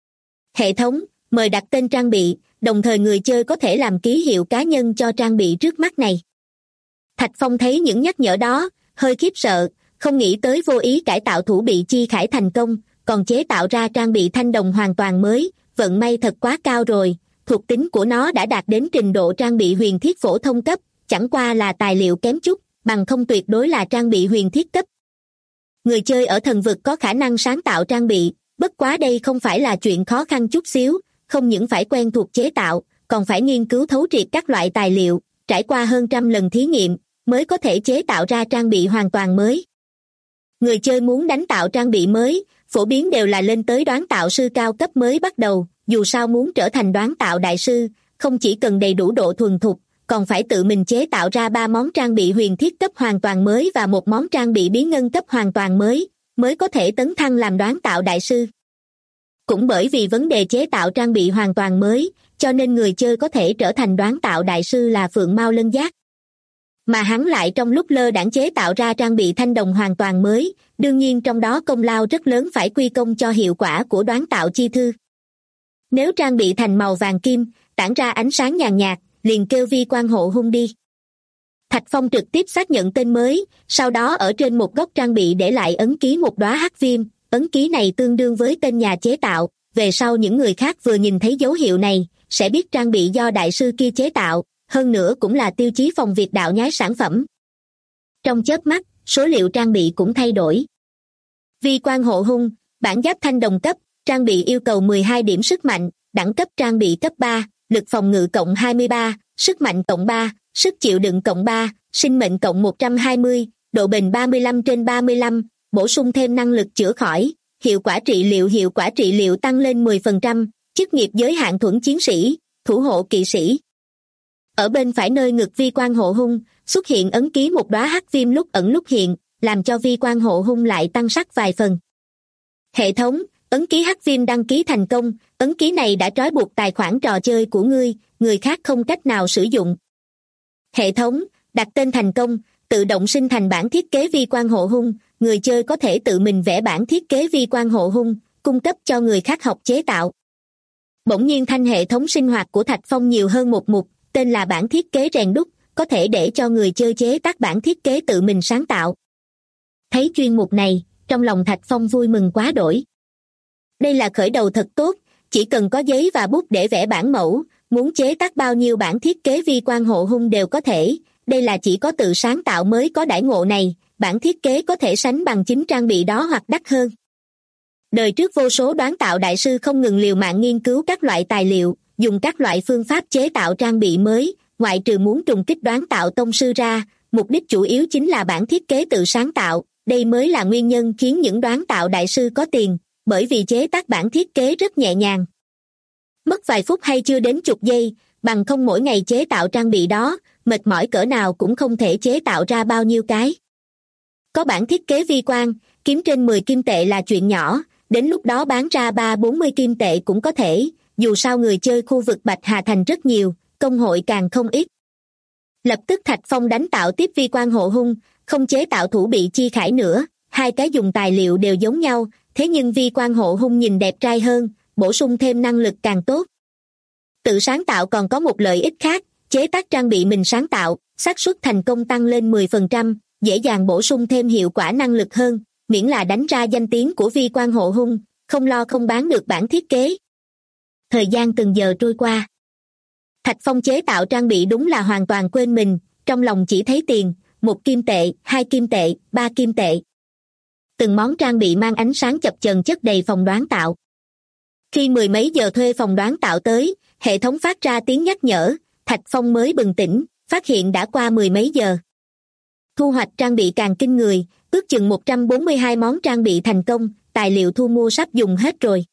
Hệ thống, mời đặt tên trang bị, đồng thời người chơi có thể làm ký hiệu cá nhân cho trang bị trước mắt này. Thạch Phong thấy những nhắc nhở đó, hơi khiếp sợ, không nghĩ tới vô ý cải tạo Thủ Bị Chi Khải thành công, còn chế tạo ra trang bị thanh đồng hoàn toàn mới, vận may thật quá cao rồi, thuộc tính của nó đã đạt đến trình độ trang bị huyền thiết phổ thông cấp, chẳng qua là tài liệu kém chút, bằng không tuyệt đối là trang bị huyền thiết cấp. Người chơi ở thần vực có khả năng sáng tạo trang bị, bất quá đây không phải là chuyện khó khăn chút xíu, không những phải quen thuộc chế tạo, còn phải nghiên cứu thấu triệt các loại tài liệu, trải qua hơn 100 lần thí nghiệm, mới có thể chế tạo ra trang bị hoàn toàn mới. Người chơi muốn đánh tạo trang bị mới, phổ biến đều là lên tới đoán tạo sư cao cấp mới bắt đầu, dù sao muốn trở thành đoán tạo đại sư, không chỉ cần đầy đủ độ thuần thục, còn phải tự mình chế tạo ra 3 món trang bị huyền thiết cấp hoàn toàn mới và một món trang bị bí ngân cấp hoàn toàn mới có thể tấn thăng làm đoán tạo đại sư. Cũng bởi vì vấn đề chế tạo trang bị hoàn toàn mới, cho nên người chơi có thể trở thành đoán tạo đại sư là Phượng Mao Lân Giác. Mà hắn lại trong lúc lơ đãng chế tạo ra trang bị thanh đồng hoàn toàn mới, đương nhiên trong đó công lao rất lớn phải quy công cho hiệu quả của đoán tạo chi thư. Nếu trang bị thành màu vàng kim, tản ra ánh sáng nhàn nhạt, liền kêu vi quan hộ hung đi. Thạch Phong trực tiếp xác nhận tên mới, sau đó ở trên một góc trang bị để lại ấn ký một đóa hắc viêm, ấn ký này tương đương với tên nhà chế tạo, về sau những người khác vừa nhìn thấy dấu hiệu này, sẽ biết trang bị do đại sư kia chế tạo, hơn nữa cũng là tiêu chí phòng việc đạo nhái sản phẩm. Trong chớp mắt, số liệu trang bị cũng thay đổi. Vi quan hộ hung, bản giáp thanh đồng cấp, trang bị yêu cầu 12 điểm sức mạnh, đẳng cấp trang bị cấp 3, lực phòng ngự cộng 23, sức mạnh cộng 3, sức chịu đựng cộng 3, sinh mệnh cộng 120, độ bền 35/35, bổ sung thêm năng lực chữa khỏi, hiệu quả trị liệu tăng lên 10%, chức nghiệp giới hạn thuẫn chiến sĩ, thủ hộ kỵ sĩ. Ở bên phải nơi ngực vi quan hộ hung, xuất hiện ấn ký một đóa hắc viêm lúc ẩn lúc hiện, làm cho vi quan hộ hung lại tăng sắc vài phần. Hệ thống, ấn ký hắc viêm đăng ký thành công, ấn ký này đã trói buộc tài khoản trò chơi của ngươi, người khác không cách nào sử dụng. Hệ thống, đặt tên thành công, tự động sinh thành bản thiết kế vi quan hộ hung, người chơi có thể tự mình vẽ bản thiết kế vi quan hộ hung, cung cấp cho người khác học chế tạo. Bỗng nhiên thanh hệ thống sinh hoạt của Thạch Phong nhiều hơn một mục, tên là bản thiết kế rèn đúc, có thể để cho người chơi chế tác bản thiết kế tự mình sáng tạo. Thấy chuyên mục này, trong lòng Thạch Phong vui mừng quá đỗi. Đây là khởi đầu thật tốt, chỉ cần có giấy và bút để vẽ bản mẫu, muốn chế tác bao nhiêu bản thiết kế vi quan hộ hung đều có thể, đây là chỉ có tự sáng tạo mới có đãi ngộ này, bản thiết kế có thể sánh bằng chính trang bị đó hoặc đắt hơn. Đời trước vô số đoán tạo đại sư không ngừng liều mạng nghiên cứu các loại tài liệu, dùng các loại phương pháp chế tạo trang bị mới, ngoại trừ muốn trùng kích đoán tạo tông sư ra, mục đích chủ yếu chính là bản thiết kế tự sáng tạo, đây mới là nguyên nhân khiến những đoán tạo đại sư có tiền, bởi vì chế tác bản thiết kế rất nhẹ nhàng. Mất vài phút hay chưa đến chục giây, bằng không mỗi ngày chế tạo trang bị đó, mệt mỏi cỡ nào cũng không thể chế tạo ra bao nhiêu cái. Có bản thiết kế vi quan, kiếm trên 10 kim tệ là chuyện nhỏ, đến lúc đó bán ra 30-40 kim tệ cũng có thể, dù sao người chơi khu vực Bạch Hà Thành rất nhiều, công hội càng không ít. Lập tức Thạch Phong đánh tạo tiếp vi quan hộ hung, không chế tạo Thủ Bị Chi Khải nữa, hai cái dùng tài liệu đều giống nhau, thế nhưng vi quan hộ hung nhìn đẹp trai hơn, bổ sung thêm năng lực càng tốt. Tự sáng tạo còn có một lợi ích khác, chế tác trang bị mình sáng tạo, xác suất thành công tăng lên 10%, dễ dàng bổ sung thêm hiệu quả năng lực hơn, miễn là đánh ra danh tiếng của Vi Quan Hộ Hung, không lo không bán được bản thiết kế. Thời gian từng giờ trôi qua. Thạch Phong chế tạo trang bị đúng là hoàn toàn quên mình, trong lòng chỉ thấy tiền, 1 kim tệ, 2 kim tệ, 3 kim tệ. Từng món trang bị mang ánh sáng chập chờn chất đầy phòng đoán tạo. Khi 10 mấy giờ thuê phòng đoán tạo tới, hệ thống phát ra tiếng nhắc nhở, Thạch Phong mới bừng tỉnh, phát hiện đã qua 10 mấy giờ. Thu hoạch trang bị càng kinh người, ước chừng 142 món trang bị thành công, tài liệu thu mua sắp dùng hết rồi.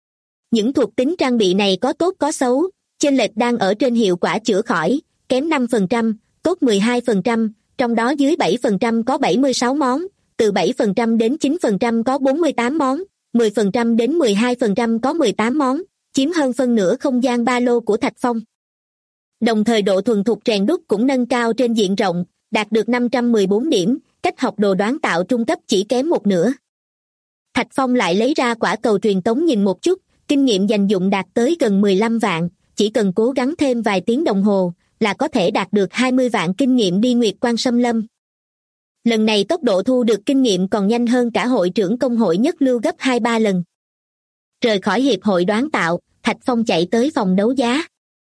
Những thuộc tính trang bị này có tốt có xấu, chênh lệch đang ở trên hiệu quả chữa khỏi, kém 5%, tốt 12%, trong đó dưới 7% có 76 món, từ 7% đến 9% có 48 món, 10% đến 12% có 18 món, chiếm hơn phân nửa không gian ba lô của Thạch Phong. Đồng thời độ thuần thục rèn đúc cũng nâng cao trên diện rộng, đạt được 514 điểm, cách học đồ đoán tạo trung cấp chỉ kém một nửa. Thạch Phong lại lấy ra quả cầu truyền tống nhìn một chút, kinh nghiệm dành dụng đạt tới gần 15 vạn, chỉ cần cố gắng thêm vài tiếng đồng hồ là có thể đạt được 20 vạn kinh nghiệm đi Nguyệt Quan Xâm Lâm. Lần này tốc độ thu được kinh nghiệm còn nhanh hơn cả hội trưởng công hội nhất lưu gấp 2-3 lần. Rời khỏi hiệp hội đoán tạo, Thạch Phong chạy tới phòng đấu giá.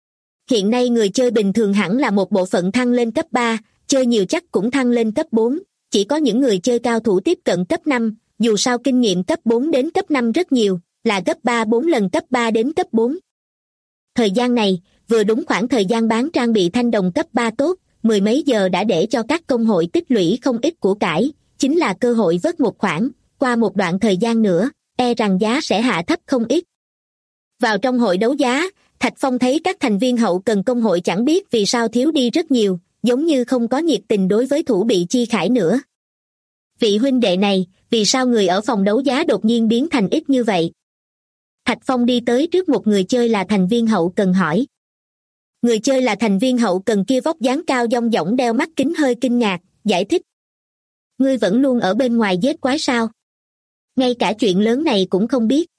Hiện nay người chơi bình thường hẳn là một bộ phận thăng lên cấp 3, chơi nhiều chắc cũng thăng lên cấp 4, chỉ có những người chơi cao thủ tiếp cận cấp 5, dù sao kinh nghiệm cấp 4 đến cấp 5 rất nhiều, là gấp 3-4 lần cấp 3 đến cấp 4. Thời gian này, vừa đúng khoảng thời gian bán trang bị thanh đồng cấp 3 tốt, 10 mấy giờ đã để cho các công hội tích lũy không ít của cải, chính là cơ hội vớt một khoản, qua một đoạn thời gian nữa, e rằng giá sẽ hạ thấp không ít. Vào trong hội đấu giá, Thạch Phong thấy các thành viên hậu cần công hội chẳng biết vì sao thiếu đi rất nhiều, giống như không có nhiệt tình đối với Thủ Bị Chi Khải nữa. Vị huynh đệ này, vì sao người ở phòng đấu giá đột nhiên biến thành ít như vậy? Thạch Phong đi tới trước một người chơi là thành viên hậu cần hỏi. Người chơi là thành viên hậu cần kia vóc dáng cao dong dỏng đeo mắt kính hơi kinh ngạc, giải thích. Ngươi vẫn luôn ở bên ngoài giết quái sao? Ngay cả chuyện lớn này cũng không biết.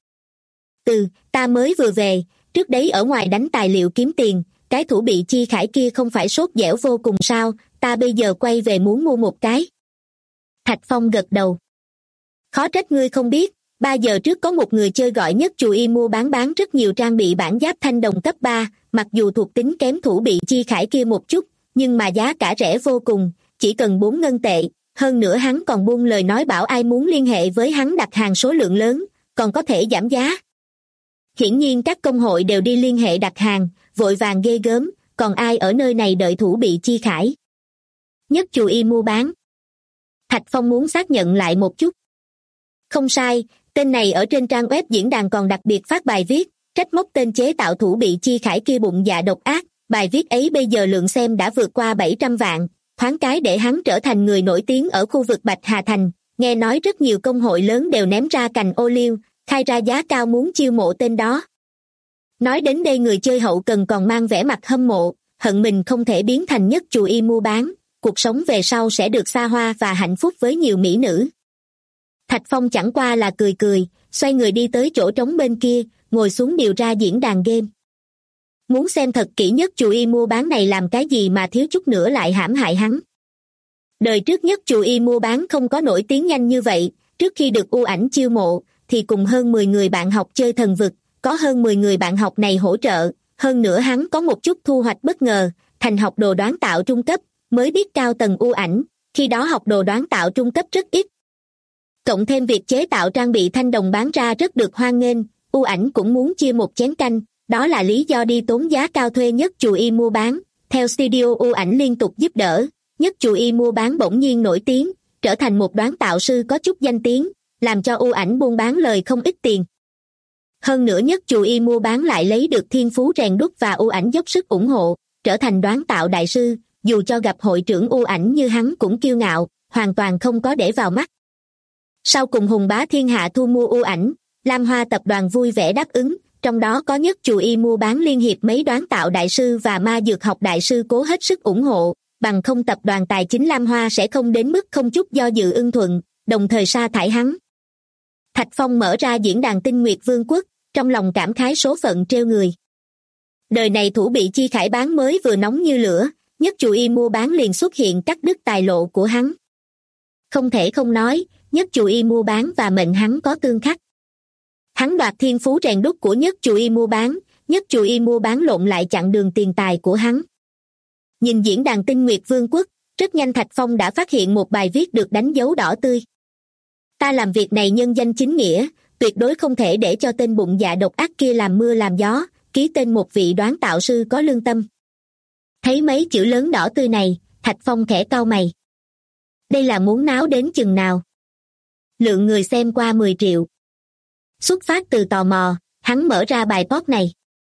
Ta mới vừa về, trước đấy ở ngoài đánh tài liệu kiếm tiền, cái Thủ Bị Chi Khải kia không phải sốt dẻo vô cùng sao, ta bây giờ quay về muốn mua một cái. Thạch Phong gật đầu. Khó trách ngươi không biết, 3 giờ trước có một người chơi gọi nhất chù y mua bán rất nhiều trang bị bản giáp thanh đồng cấp 3, mặc dù thuộc tính kém Thủ Bị Chi Khải kia một chút, nhưng mà giá cả rẻ vô cùng, chỉ cần 4 ngân tệ, hơn nữa hắn còn buông lời nói bảo ai muốn liên hệ với hắn đặt hàng số lượng lớn, còn có thể giảm giá. Hiển nhiên các công hội đều đi liên hệ đặt hàng, vội vàng ghê gớm, còn ai ở nơi này đợi Thủ Bị Chi Khải. Nhất chù y mua bán. Thạch Phong muốn xác nhận lại một chút. Không sai, tên này ở trên trang web diễn đàn còn đặc biệt phát bài viết, trách móc tên chế tạo Thủ Bị Chi Khải kia bụng dạ độc ác, bài viết ấy bây giờ lượng xem đã vượt qua 700 vạn, thoáng cái để hắn trở thành người nổi tiếng ở khu vực Bạch Hà Thành, nghe nói rất nhiều công hội lớn đều ném ra cành ô liu, khai ra giá cao muốn chiêu mộ tên đó. Nói đến đây người chơi hậu cần còn mang vẻ mặt hâm mộ, hận mình không thể biến thành nhất chù y mua bán, cuộc sống về sau sẽ được xa hoa và hạnh phúc với nhiều mỹ nữ. Thạch Phong chẳng qua là cười cười, xoay người đi tới chỗ trống bên kia, ngồi xuống điều ra diễn đàn game. Muốn xem thật kỹ nhất chù y mua bán này làm cái gì mà thiếu chút nữa lại hãm hại hắn. Đời trước nhất chù y mua bán không có nổi tiếng nhanh như vậy, trước khi được U Ảnh chiêu mộ, thì cùng hơn 10 người bạn học chơi thần vực, có hơn 10 người bạn học này hỗ trợ, hơn nữa hắn có một chút thu hoạch bất ngờ, thành học đồ đoán tạo trung cấp, mới biết cao tầng U Ảnh, khi đó học đồ đoán tạo trung cấp rất ít. Cộng thêm việc chế tạo trang bị thanh đồng bán ra rất được hoan nghênh, U Ảnh cũng muốn chia một chén canh, đó là lý do đi tốn giá cao thuê nhất chù y mua bán, theo studio U Ảnh liên tục giúp đỡ, nhất chù y mua bán bỗng nhiên nổi tiếng, trở thành một đoán tạo sư có chút danh tiếng, làm cho U Ảnh buôn bán lời không ít tiền. Hơn nữa nhất chù y mua bán lại lấy được thiên phú rèn đúc và U Ảnh dốc sức ủng hộ, trở thành đoán tạo đại sư, dù cho gặp hội trưởng U Ảnh như hắn cũng kiêu ngạo, hoàn toàn không có để vào mắt. Sau cùng hùng bá thiên hạ thu mua U Ảnh, Lam Hoa tập đoàn vui vẻ đáp ứng, trong đó có nhất chù y mua bán liên hiệp mấy đoán tạo đại sư và ma dược học đại sư cố hết sức ủng hộ, bằng không tập đoàn tài chính Lam Hoa sẽ không đến mức không chút do dự ưng thuận, đồng thời sa thải hắn. Thạch Phong mở ra diễn đàn Tinh Nguyệt Vương quốc, trong lòng cảm khái số phận trêu người. Đời này Thủ Bị Chi Khải bán mới vừa nóng như lửa, nhất chù y mua bán liền xuất hiện cắt đứt tài lộ của hắn. Không thể không nói, Nhất Chù Y mua bán và mệnh hắn có tương khắc. Hắn đoạt thiên phú rèn đúc của Nhất Chù Y mua bán, Nhất Chù Y mua bán lộn lại chặn đường tiền tài của hắn. Nhìn diễn đàn Tinh Nguyệt Vương quốc, rất nhanh Thạch Phong đã phát hiện một bài viết được đánh dấu đỏ tươi. Ta làm việc này nhân danh chính nghĩa, tuyệt đối không thể để cho tên bụng dạ độc ác kia làm mưa làm gió, ký tên một vị đoán tạo sư có lương tâm. Thấy mấy chữ lớn đỏ tươi này, Thạch Phong khẽ cau mày. Đây là muốn náo đến chừng nào? Lượng người xem qua 10 triệu. Xuất phát từ tò mò, hắn mở ra bài post này.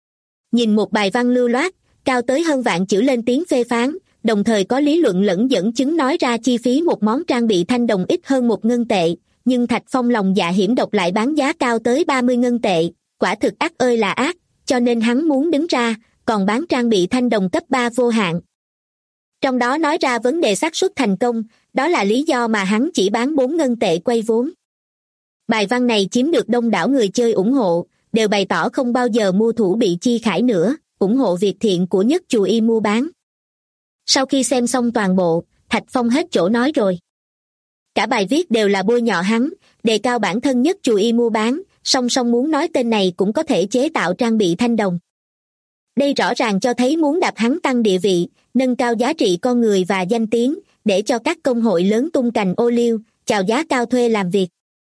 Nhìn một bài văn lưu loát, cao tới hơn vạn chữ lên tiếng phê phán, đồng thời có lý luận lẫn dẫn chứng nói ra chi phí một món trang bị thanh đồng ít hơn 1 ngân tệ, nhưng Thạch Phong lòng dạ hiểm độc lại bán giá cao tới 30 ngân tệ, quả thực ác ơi là ác, cho nên hắn muốn đứng ra, còn bán trang bị thanh đồng cấp 3 vô hạn. Trong đó nói ra vấn đề xác suất thành công, đó là lý do mà hắn chỉ bán 4 ngân tệ quay vốn. Bài văn này chiếm được đông đảo người chơi ủng hộ, đều bày tỏ không bao giờ mua Thủ Bị Chi Khải nữa, ủng hộ việc thiện của Nhất Chù Y mua bán. Sau khi xem xong toàn bộ, Thạch Phong hết chỗ nói rồi. Cả bài viết đều là bôi nhọ hắn, đề cao bản thân Nhất Chù Y mua bán, song song muốn nói tên này cũng có thể chế tạo trang bị thanh đồng. Đây rõ ràng cho thấy muốn đạp hắn tăng địa vị, nâng cao giá trị con người và danh tiếng, để cho các công hội lớn tung cành ô liu, chào giá cao thuê làm việc.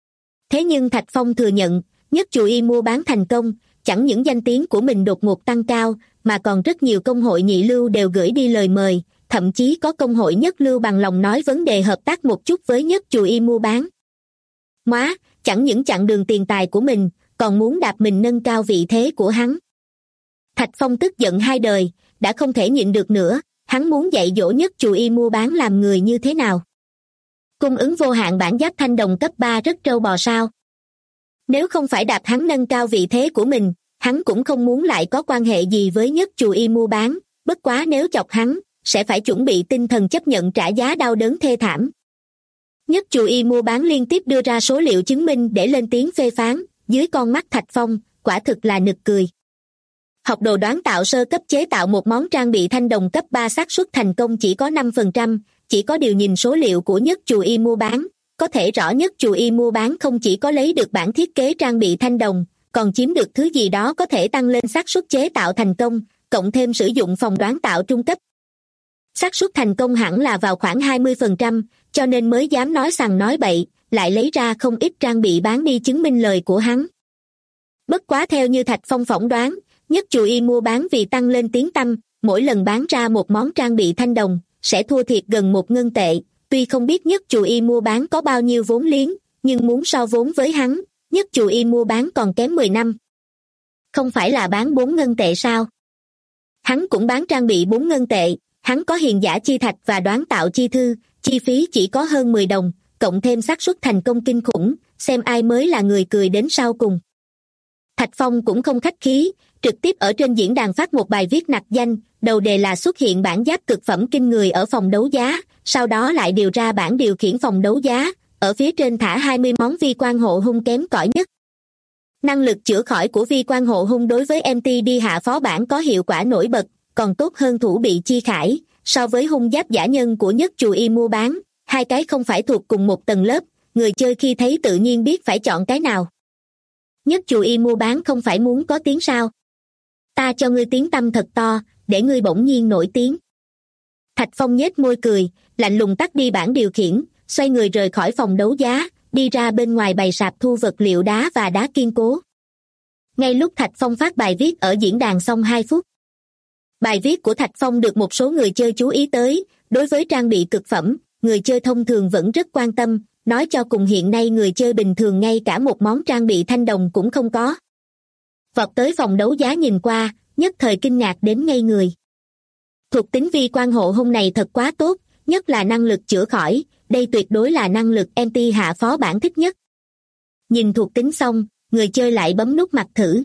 Thế nhưng Thạch Phong thừa nhận, Nhất Chù Y mua bán thành công, chẳng những danh tiếng của mình đột ngột tăng cao, mà còn rất nhiều công hội nhị lưu đều gửi đi lời mời, thậm chí có công hội nhất lưu bằng lòng nói vấn đề hợp tác một chút với Nhất Chù Y mua bán. Móa, chẳng những chặn đường tiền tài của mình, còn muốn đạp mình nâng cao vị thế của hắn. Thạch Phong tức giận hai đời, đã không thể nhịn được nữa, hắn muốn dạy dỗ Nhất Chù Y mua bán làm người như thế nào. Cung ứng vô hạn bản giáp thanh đồng cấp 3 rất trâu bò sao. Nếu không phải đạp hắn nâng cao vị thế của mình, hắn cũng không muốn lại có quan hệ gì với Nhất Chù Y mua bán, bất quá nếu chọc hắn, sẽ phải chuẩn bị tinh thần chấp nhận trả giá đau đớn thê thảm. Nhất Chù Y mua bán liên tiếp đưa ra số liệu chứng minh để lên tiếng phê phán, dưới con mắt Thạch Phong, quả thực là nực cười. Học đồ đoán tạo sơ cấp chế tạo một món trang bị thanh đồng cấp 3 xác suất thành công chỉ có 5%, chỉ có điều nhìn số liệu của Nhất Chù Y mua bán, có thể rõ Nhất Chù Y mua bán không chỉ có lấy được bản thiết kế trang bị thanh đồng, còn chiếm được thứ gì đó có thể tăng lên xác suất chế tạo thành công, cộng thêm sử dụng phòng đoán tạo trung cấp. Xác suất thành công hẳn là vào khoảng 20%, cho nên mới dám nói sằng nói bậy, lại lấy ra không ít trang bị bán đi chứng minh lời của hắn. Bất quá theo như Thạch Phong phỏng đoán, Nhất Chù Y mua bán vì tăng lên tiếng tăm, mỗi lần bán ra một món trang bị thanh đồng, sẽ thua thiệt gần 1 ngân tệ. Tuy không biết Nhất Chù Y mua bán có bao nhiêu vốn liếng, nhưng muốn so vốn với hắn, Nhất Chù Y mua bán còn kém 10 năm. Không phải là bán 4 ngân tệ sao? Hắn cũng bán trang bị 4 ngân tệ, hắn có hiền giả chi thạch và đoán tạo chi thư, chi phí chỉ có hơn 10 đồng, cộng thêm xác suất thành công kinh khủng, xem ai mới là người cười đến sau cùng. Thạch Phong cũng không khách khí, trực tiếp ở trên diễn đàn phát một bài viết nặc danh, đầu đề là xuất hiện bản giáp cực phẩm kinh người ở phòng đấu giá, sau đó lại điều ra bản điều khiển phòng đấu giá, ở phía trên thả 20 món vi quan hộ hung kém cỏi nhất. Năng lực chữa khỏi của vi quan hộ hung đối với MTD hạ phó bản có hiệu quả nổi bật, còn tốt hơn Thủ Bị Chi Khải, so với hung giáp giả nhân của Nhất Chù Y mua bán, hai cái không phải thuộc cùng một tầng lớp, người chơi khi thấy tự nhiên biết phải chọn cái nào. Nhất Chù Y mua bán không phải muốn có tiếng sao? Ta cho ngươi tiếng tăm thật to, để ngươi bỗng nhiên nổi tiếng. Thạch Phong nhếch môi cười, lạnh lùng tắt đi bản điều khiển, xoay người rời khỏi phòng đấu giá, đi ra bên ngoài bày sạp thu vật liệu đá và đá kiên cố. Ngay lúc Thạch Phong phát bài viết ở diễn đàn xong 2 phút. Bài viết của Thạch Phong được một số người chơi chú ý tới, đối với trang bị cực phẩm, người chơi thông thường vẫn rất quan tâm, nói cho cùng hiện nay người chơi bình thường ngay cả một món trang bị thanh đồng cũng không có. Vọt tới phòng đấu giá nhìn qua, nhất thời kinh ngạc đến ngây người. Thuộc tính vi quan hộ hung này thật quá tốt, nhất là năng lực chữa khỏi, đây tuyệt đối là năng lực MT hạ phó bản thích nhất. Nhìn thuộc tính xong, người chơi lại bấm nút mặc thử.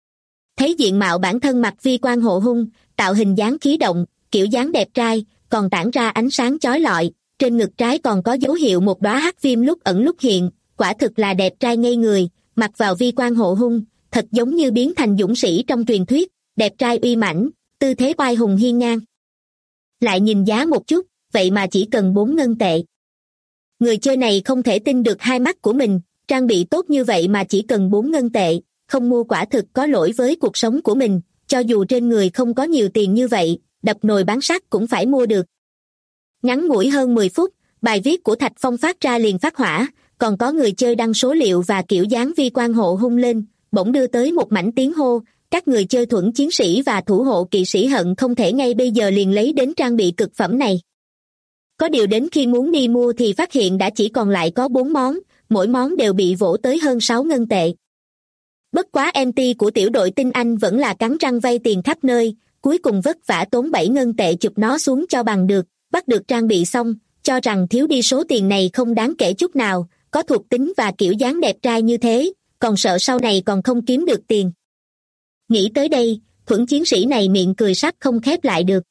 Thấy diện mạo bản thân mặc vi quan hộ hung, tạo hình dáng khí động, kiểu dáng đẹp trai, còn tản ra ánh sáng chói lọi, trên ngực trái còn có dấu hiệu một đóa hắc viêm lúc ẩn lúc hiện, quả thực là đẹp trai ngây người, mặc vào vi quan hộ hung, thật giống như biến thành dũng sĩ trong truyền thuyết, đẹp trai uy mãnh, tư thế oai hùng hiên ngang. Lại nhìn giá một chút, vậy mà chỉ cần 4 ngân tệ. Người chơi này không thể tin được hai mắt của mình, trang bị tốt như vậy mà chỉ cần 4 ngân tệ, không mua quả thực có lỗi với cuộc sống của mình, cho dù trên người không có nhiều tiền như vậy, đập nồi bán sắt cũng phải mua được. Ngắn ngủi hơn 10 phút, bài viết của Thạch Phong phát ra liền phát hỏa, còn có người chơi đăng số liệu và kiểu dáng vi quan hộ hung lên, bỗng đưa tới một mảnh tiếng hô, các người chơi thuẫn chiến sĩ và thủ hộ kỵ sĩ hận không thể ngay bây giờ liền lấy đến trang bị cực phẩm này. Có điều đến khi muốn đi mua thì phát hiện đã chỉ còn lại có 4 món, mỗi món đều bị vỗ tới hơn 6 ngân tệ. Bất quá MT của tiểu đội tinh Anh vẫn là cắn răng vay tiền khắp nơi, cuối cùng vất vả tốn 7 ngân tệ chụp nó xuống cho bằng được, bắt được trang bị xong, cho rằng thiếu đi số tiền này không đáng kể chút nào, có thuộc tính và kiểu dáng đẹp trai như thế, còn sợ sau này còn không kiếm được tiền. Nghĩ tới đây, thuẫn chiến sĩ này miệng cười sắp không khép lại được.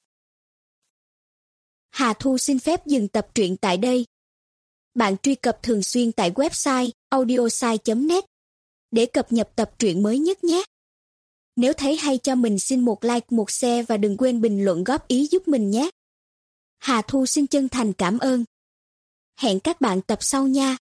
Hà Thu xin phép dừng tập truyện tại đây. Bạn truy cập thường xuyên tại website audiosai.net để cập nhật tập truyện mới nhất nhé. Nếu thấy hay cho mình xin một like, một share và đừng quên bình luận góp ý giúp mình nhé. Hà Thu xin chân thành cảm ơn. Hẹn các bạn tập sau nha.